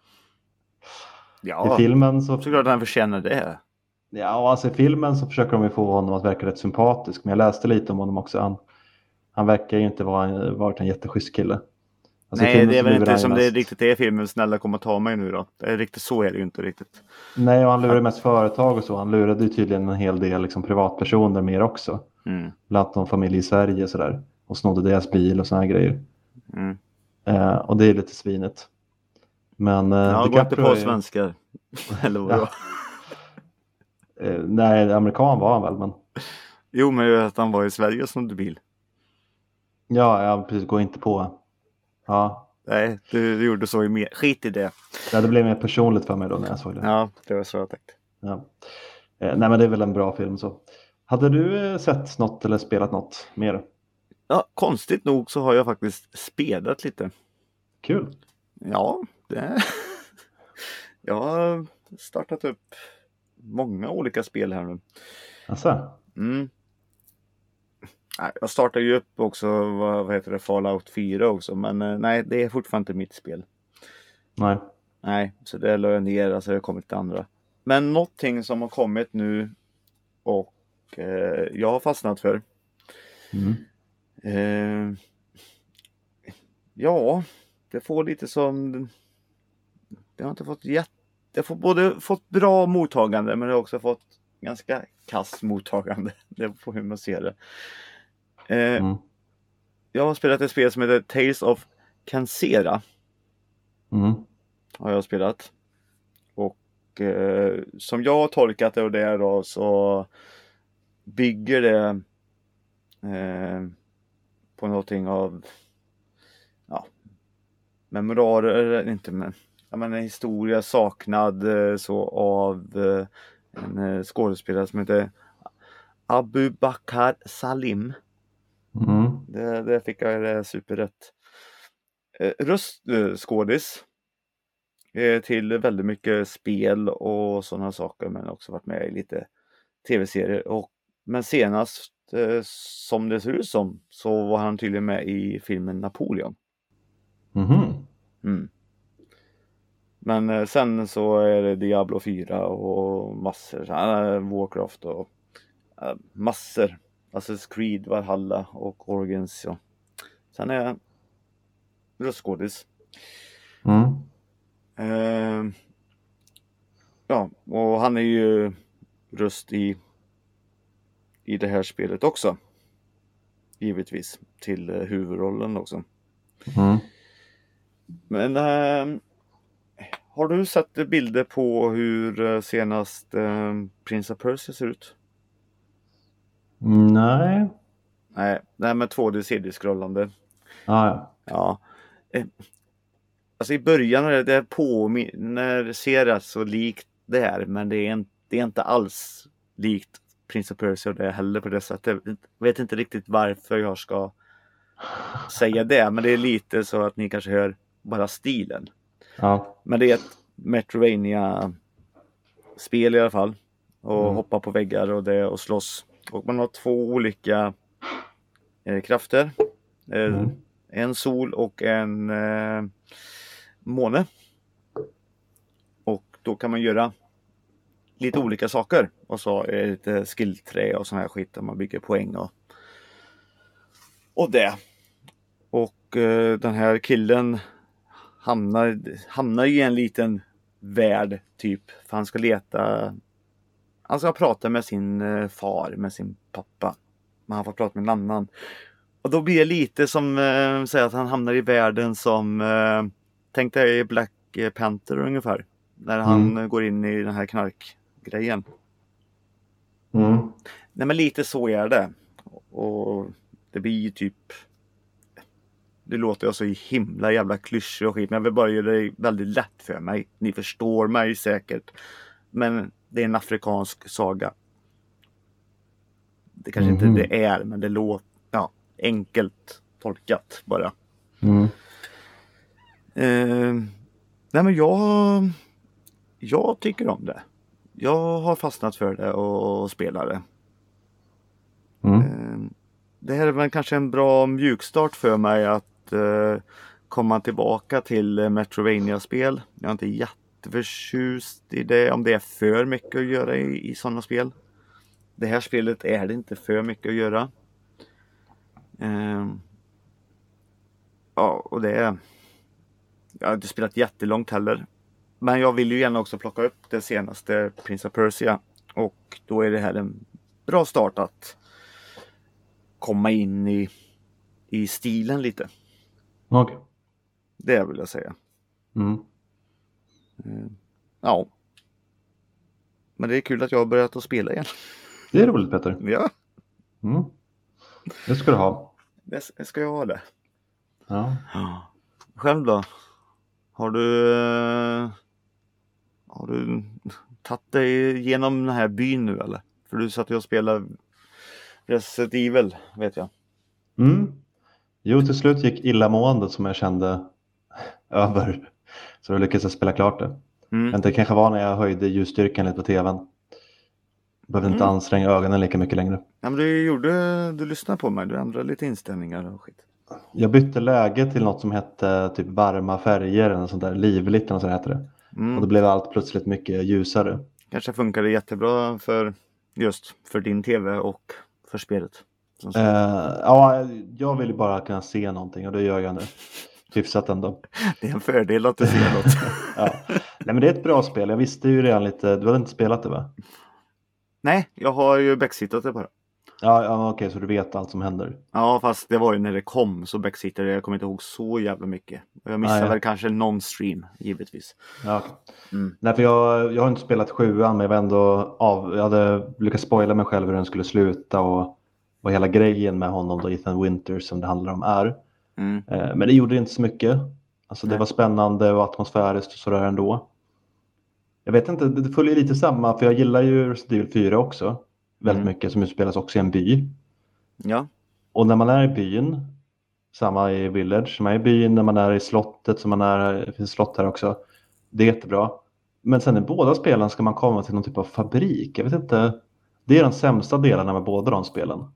Speaker 2: Ja,
Speaker 1: I filmen så...
Speaker 2: såklart han förtjänar det.
Speaker 1: Ja, alltså i filmen så försöker de ju få honom att verka rätt sympatisk, men jag läste lite om honom också. Han verkar ju inte varit en jätteschysst kille. Alltså, i
Speaker 2: Nej,
Speaker 1: filmen
Speaker 2: det är
Speaker 1: så
Speaker 2: väl
Speaker 1: lurar
Speaker 2: inte
Speaker 1: han ju
Speaker 2: som det
Speaker 1: mest-
Speaker 2: riktigt är i filmen. Snälla kom och ta mig nu då. Det är riktigt så är det ju inte riktigt.
Speaker 1: Nej, och han lurar mest företag och så. Han lurade ju tydligen en hel del liksom, privatpersoner mer också.
Speaker 2: Mm.
Speaker 1: Bland annat någon familj i Sverige sådär. Och snodde deras bil och såna här grejer.
Speaker 2: Mm.
Speaker 1: Och det är lite svinet. Men
Speaker 2: Ja, gå inte på
Speaker 1: är-
Speaker 2: svenskar. Eller vadå?
Speaker 1: Nej, amerikan var han väl, men...
Speaker 2: Jo, men jag vet att han var i Sverige och snodde bil.
Speaker 1: Ja, precis. Gå inte på. Ja,
Speaker 2: Nej, du gjorde så i mer. Skit i det.
Speaker 1: det blev mer personligt för mig då när jag såg det.
Speaker 2: Ja, det var så jag tänkte.
Speaker 1: Ja. Nej, men det är väl en bra film så. Hade du sett något eller spelat något mer?
Speaker 2: Ja, konstigt nog så har jag faktiskt spelat lite.
Speaker 1: Kul.
Speaker 2: Ja, det... jag har startat upp många olika spel här nu.
Speaker 1: Alltså,
Speaker 2: Mm. Jag startar ju upp också, vad heter det, Fallout 4 också. Men nej, det är fortfarande inte mitt spel.
Speaker 1: Nej.
Speaker 2: Nej, så det la jag ner, alltså det har kommit till andra. Men någonting som har kommit nu och jag har fastnat för. Ja, det får lite som... Det har inte fått det har både fått bra mottagande, men det har också fått ganska kass mottagande. Det får hur man ser det. Jag har spelat ett spel som heter Tales of Cansera. Har jag spelat. Och som jag har tolkat det och det då, så bygger det på någonting av memoarer, inte men en historia saknad så av en skådespelare som heter Abu Bakar Salim. Det fick jag det superrätt. Röstskådis till väldigt mycket spel och sådana saker, men också varit med i lite tv-serier. Men senast som det ser ut som, så var han tydligen med i filmen Napoleon. Men sen så är det Diablo 4 och massor, Warcraft och massor. Assassin's Creed, Valhalla och Origins. Ja. Sen är jag röstskådis. Ja, och han är ju röst i det här spelet också. Givetvis till huvudrollen också. Men har du sett bilder på hur senast Prince of Persia ser ut?
Speaker 1: Nej.
Speaker 2: Nej, det här med 2D CD-scrollande. Ja. Alltså i början är det påminner, ser rätt så likt det här, men det är inte alls likt Prince of Persia och det heller på det sättet. Jag vet inte riktigt varför jag ska säga det, men det är lite så att ni kanske hör bara stilen.
Speaker 1: Ja.
Speaker 2: Men det är ett Metroidvania-spel i alla fall. Och hoppa på väggar och det och slåss. Och man har 2 olika krafter. En sol och en måne. Och då kan man göra lite olika saker. Och så är det lite skillträ och sån här skit där man bygger poäng och det. Och den här killen hamnar i en liten värld typ. För han ska prata med sin far, med sin pappa. Men han får prata med en annan. Och då blir det lite som säger att han hamnar i världen som tänk dig i Black Panther ungefär. När han går in i den här knarkgrejen. Nej, men lite så är det. Och det blir typ... Det låter så himla jävla klyschor och skit. Men jag vill bara göra det väldigt lätt för mig. Ni förstår mig säkert. Men det är en afrikansk saga. Det kanske inte det är, men det låter enkelt tolkat bara. Nej, men jag tycker om det. Jag har fastnat för det och spelar det. Det här är väl kanske en bra mjukstart för mig att komma tillbaka till Metroidvania-spel. Jag är inte jätteförtjust i det, om det är för mycket att göra i sådana spel. Det här spelet är det inte för mycket att göra. Och det är... Jag har inte spelat jättelångt heller. Men jag vill ju gärna också plocka upp det senaste Prince of Persia. Och då är det här en bra start att komma in i stilen lite.
Speaker 1: Okej.
Speaker 2: Det vill jag säga. Ja. Men det är kul att jag har börjat att spela igen.
Speaker 1: Det är roligt, Peter.
Speaker 2: Ja.
Speaker 1: Det ska du ha.
Speaker 2: Det ska jag ha det.
Speaker 1: Ja.
Speaker 2: Själv då? Har du tagit dig igenom den här byn nu eller? För du satt ju och spelade Resident Evil, vet jag.
Speaker 1: Jo, till slut gick illamåendet som jag kände över. Så då lyckades jag spela klart det. Men det kanske var när jag höjde ljusstyrkan lite på tvn. Behövde inte anstränga ögonen lika mycket längre.
Speaker 2: Ja, men du lyssnade på mig, du ändrade lite inställningar och skit.
Speaker 1: Jag bytte läge till något som hette typ varma färger eller sånt där, livligt eller så heter det. Och då blev allt plötsligt mycket ljusare.
Speaker 2: Kanske funkar det jättebra för din tv och för spelet.
Speaker 1: Ja, jag vill ju bara kunna se någonting och det gör jag nu. Hyfsat ändå.
Speaker 2: Det är en fördel att du ser något.
Speaker 1: Ja. Nej, men det är ett bra spel. Jag visste ju redan lite. Du hade inte spelat det, va?
Speaker 2: Nej, jag har ju backsittat det bara.
Speaker 1: Ja, okej, så du vet allt som händer.
Speaker 2: Ja, fast det var ju när det kom så backsittade jag kommer inte ihåg så jävla mycket. Jag missade väl kanske någon stream, givetvis.
Speaker 1: Ja, okay. Nej, för jag har inte spelat 7:an, men jag hade lyckats spoila mig själv hur den skulle sluta och hela grejen med honom då, Ethan Winters, som det handlar om är. Men det gjorde inte så mycket. Alltså det var spännande och atmosfäriskt och sådär ändå. Jag vet inte, det följer lite samma, för jag gillar ju Resident Evil 4 också. Väldigt mycket, som utspelas också i en by.
Speaker 2: Ja.
Speaker 1: Och när man är i byn, samma i Village, man är i byn, när man är i slottet, som det finns slott här också. Det är jättebra. Men sen i båda spelen ska man komma till någon typ av fabrik. Jag vet inte, det är de sämsta delarna med båda de spelen.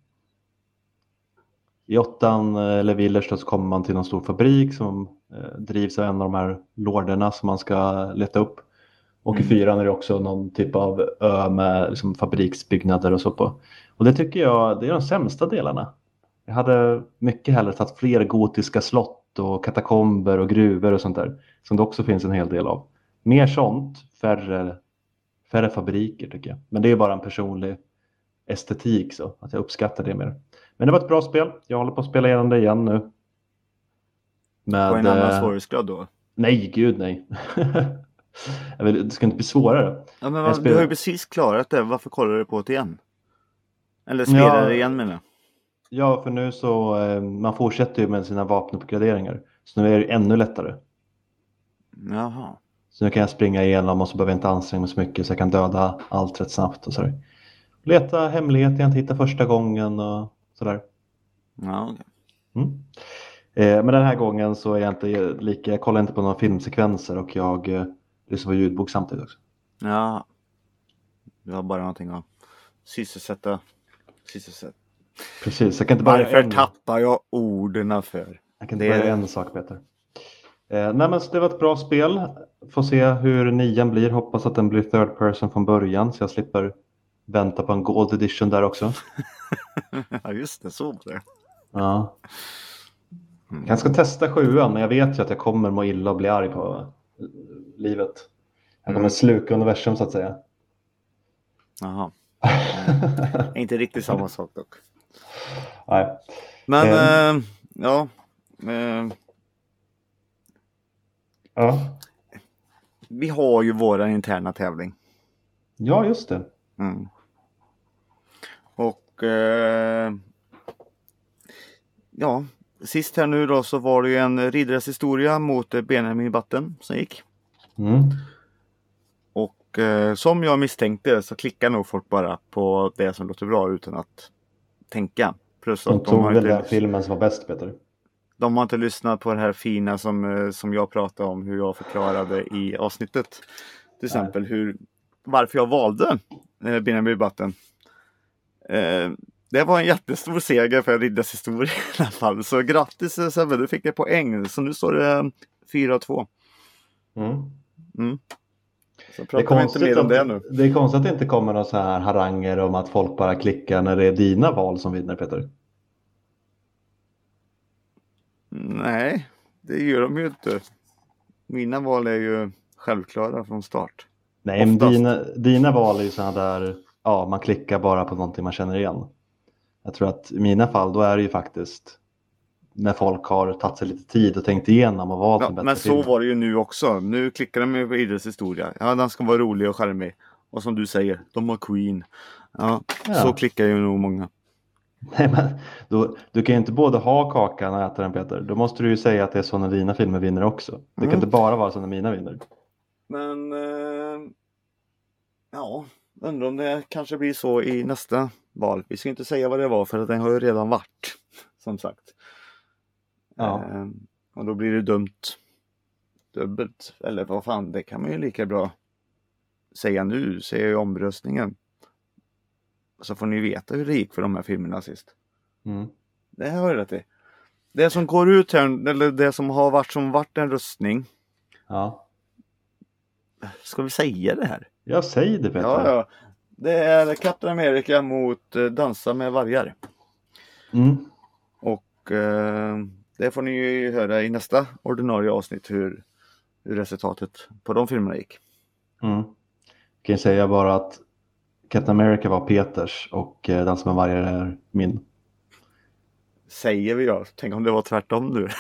Speaker 1: I 8:an eller Village så kommer man till någon stor fabrik som drivs av en av de här lorderna som man ska leta upp. Och i 4:an är det också någon typ av ö med liksom fabriksbyggnader och så på. Och det tycker jag, det är de sämsta delarna. Jag hade mycket hellre tagit fler gotiska slott och katakomber och gruvor och sånt där. Som det också finns en hel del av. Mer sånt, färre fabriker tycker jag. Men det är bara en personlig estetik så, att jag uppskattar det mer. Men det var ett bra spel. Jag håller på att spela igenom det igen nu.
Speaker 2: På en annan svårighetsgrad då?
Speaker 1: Nej, gud nej. Det ska inte bli svårare.
Speaker 2: Ja, men du har ju precis klarat det. Varför kollar du på det igen? Eller spelar det igen menar jag?
Speaker 1: Ja, för nu så man fortsätter ju med sina vapenuppgraderingar. Så nu är det ännu lättare.
Speaker 2: Jaha.
Speaker 1: Så nu kan jag springa igenom och så behöver jag inte anstränga mig så mycket. Så jag kan döda allt rätt snabbt och sådär. Leta hemligheter jag inte hittar första gången och sådär.
Speaker 2: Ja, okej.
Speaker 1: Men den här gången så är jag inte jag kollar inte på några filmsekvenser och jag lyssnar på ljudbok samtidigt också.
Speaker 2: Ja. Du har bara någonting att sysselsätta.
Speaker 1: Precis, jag kan inte bara
Speaker 2: varför tappar jag orden för?
Speaker 1: Jag kan inte bara en sak, Peter. Nej, men så det var ett bra spel. Får se hur 9:an blir. Hoppas att den blir third person från början så jag slipper vänta på en gold edition där också.
Speaker 2: Ja, just det, så det.
Speaker 1: Ja. Jag ska testa 7:an, men jag vet ju att jag kommer må illa och bli arg på livet. Jag kommer sluka universum så att säga.
Speaker 2: Jaha. Inte riktigt samma sak dock.
Speaker 1: Nej.
Speaker 2: Men ja.
Speaker 1: Ja.
Speaker 2: Vi har ju våra interna tävling.
Speaker 1: Ja, just det.
Speaker 2: Och ja, sist här nu då så var det ju en riddares historia mot Benjamin Button som gick. Och som jag misstänkte så klickar nog folk bara på det som låter bra utan att tänka. Plus att
Speaker 1: de tog väl den filmen som var bäst, Peter.
Speaker 2: De har inte lyssnat på det här fina som jag pratade om, hur jag förklarade i avsnittet. Till exempel varför jag valde Benjamin Button. Det var en jättestor seger för Riddares historia i alla fall. Så grattis Sebbe, du fick ett poäng. Så nu står det 4-2. Så pratar vi inte mer om det nu.
Speaker 1: Det är konstigt att det inte kommer några så här haranger om att folk bara klickar när det är dina val som vinner, Peter.
Speaker 2: Nej, det gör de ju inte. Mina val är ju självklara från start.
Speaker 1: Nej, men dina val är ju sådana där, ja, man klickar bara på någonting man känner igen. Jag tror att i mina fall, då är det ju faktiskt när folk har tagit sig lite tid och tänkt igenom och valt en bättre
Speaker 2: men
Speaker 1: film.
Speaker 2: så var det ju nu också. Nu klickar de ju på Riddares historia. Ja, den ska vara rolig och charmig. Och som du säger, de har Queen. Ja. Så klickar ju nog många.
Speaker 1: Nej, men du kan ju inte både ha kakan och äta den, Peter. Då måste du ju säga att det är så när dina filmer vinner också. Det kan inte bara vara så när mina vinner.
Speaker 2: Men ja, undrar om det kanske blir så i nästa val. Vi ska inte säga vad det var för att den har ju redan varit, som sagt.
Speaker 1: Ja.
Speaker 2: Och då blir det dubbelt. Eller vad fan, det kan man ju lika bra säga nu. Säga i omröstningen. så får ni veta hur det gick för de här filmerna sist.
Speaker 1: Mm.
Speaker 2: Det här har jag rätt i. Det som går ut här, eller det som har varit en röstning.
Speaker 1: Ja.
Speaker 2: Ska vi säga det här?
Speaker 1: Jag säger det, Peter.
Speaker 2: Ja. Det är Captain America mot Dansa med vargar.
Speaker 1: Mm.
Speaker 2: Och det får ni ju höra i nästa ordinarie avsnitt hur resultatet på de filmerna gick.
Speaker 1: Mm. Kan jag säga bara att Captain America var Peters och Dansa med vargar är min.
Speaker 2: Säger vi då? Tänk om det var tvärtom nu.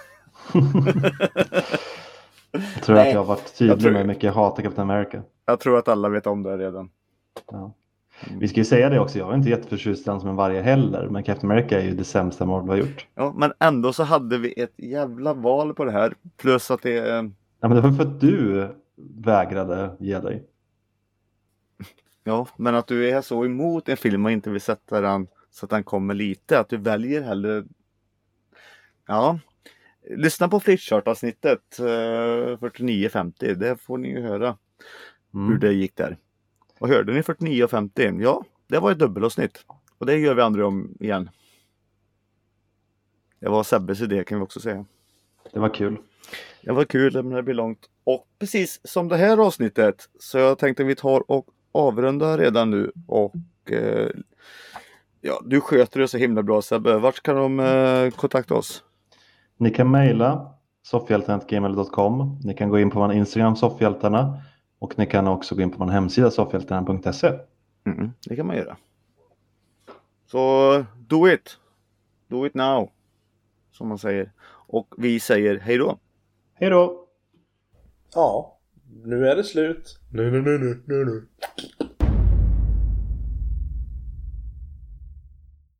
Speaker 1: Jag tror att jag har varit tydlig med hur mycket jag hatar Captain America.
Speaker 2: Jag tror att alla vet om det redan.
Speaker 1: Ja. Vi ska ju säga det också, jag är inte jätteförtjust Dansa med vargar heller, men Captain America är ju det sämsta Marvel har gjort.
Speaker 2: Ja, men ändå så hade vi ett jävla val på det här. Plus att det...
Speaker 1: Ja, men det var för att du vägrade ge dig.
Speaker 2: Ja, men att du är så emot en film och inte vill sätta den så att den kommer lite. Att du väljer hellre... Ja. Lyssna på Flipchart-avsnittet 49-50. Det får ni ju höra hur det gick där. Och hörde ni 49-50? Ja, det var ett dubbelavsnitt. Och det gör vi andra om igen. Det var Sebbes idé kan vi också säga.
Speaker 1: Det var kul.
Speaker 2: Det var kul, men det blir långt. Och precis som det här avsnittet så jag tänkte vi tar och avrunda redan nu. Och ja, du sköter det så himla bra Sebbe. Vart kan de kontakta oss?
Speaker 1: Ni kan mejla soffhjältarna@gmail.com. Ni kan gå in på vår Instagram Soffhjältarna. Och ni kan också gå in på vår hemsida soffhjältarna.se.
Speaker 2: Det kan man göra. Så do it. Do it now. Som man säger. Och vi säger hej då.
Speaker 1: Hej då!
Speaker 3: Ja, nu är det slut. Nu.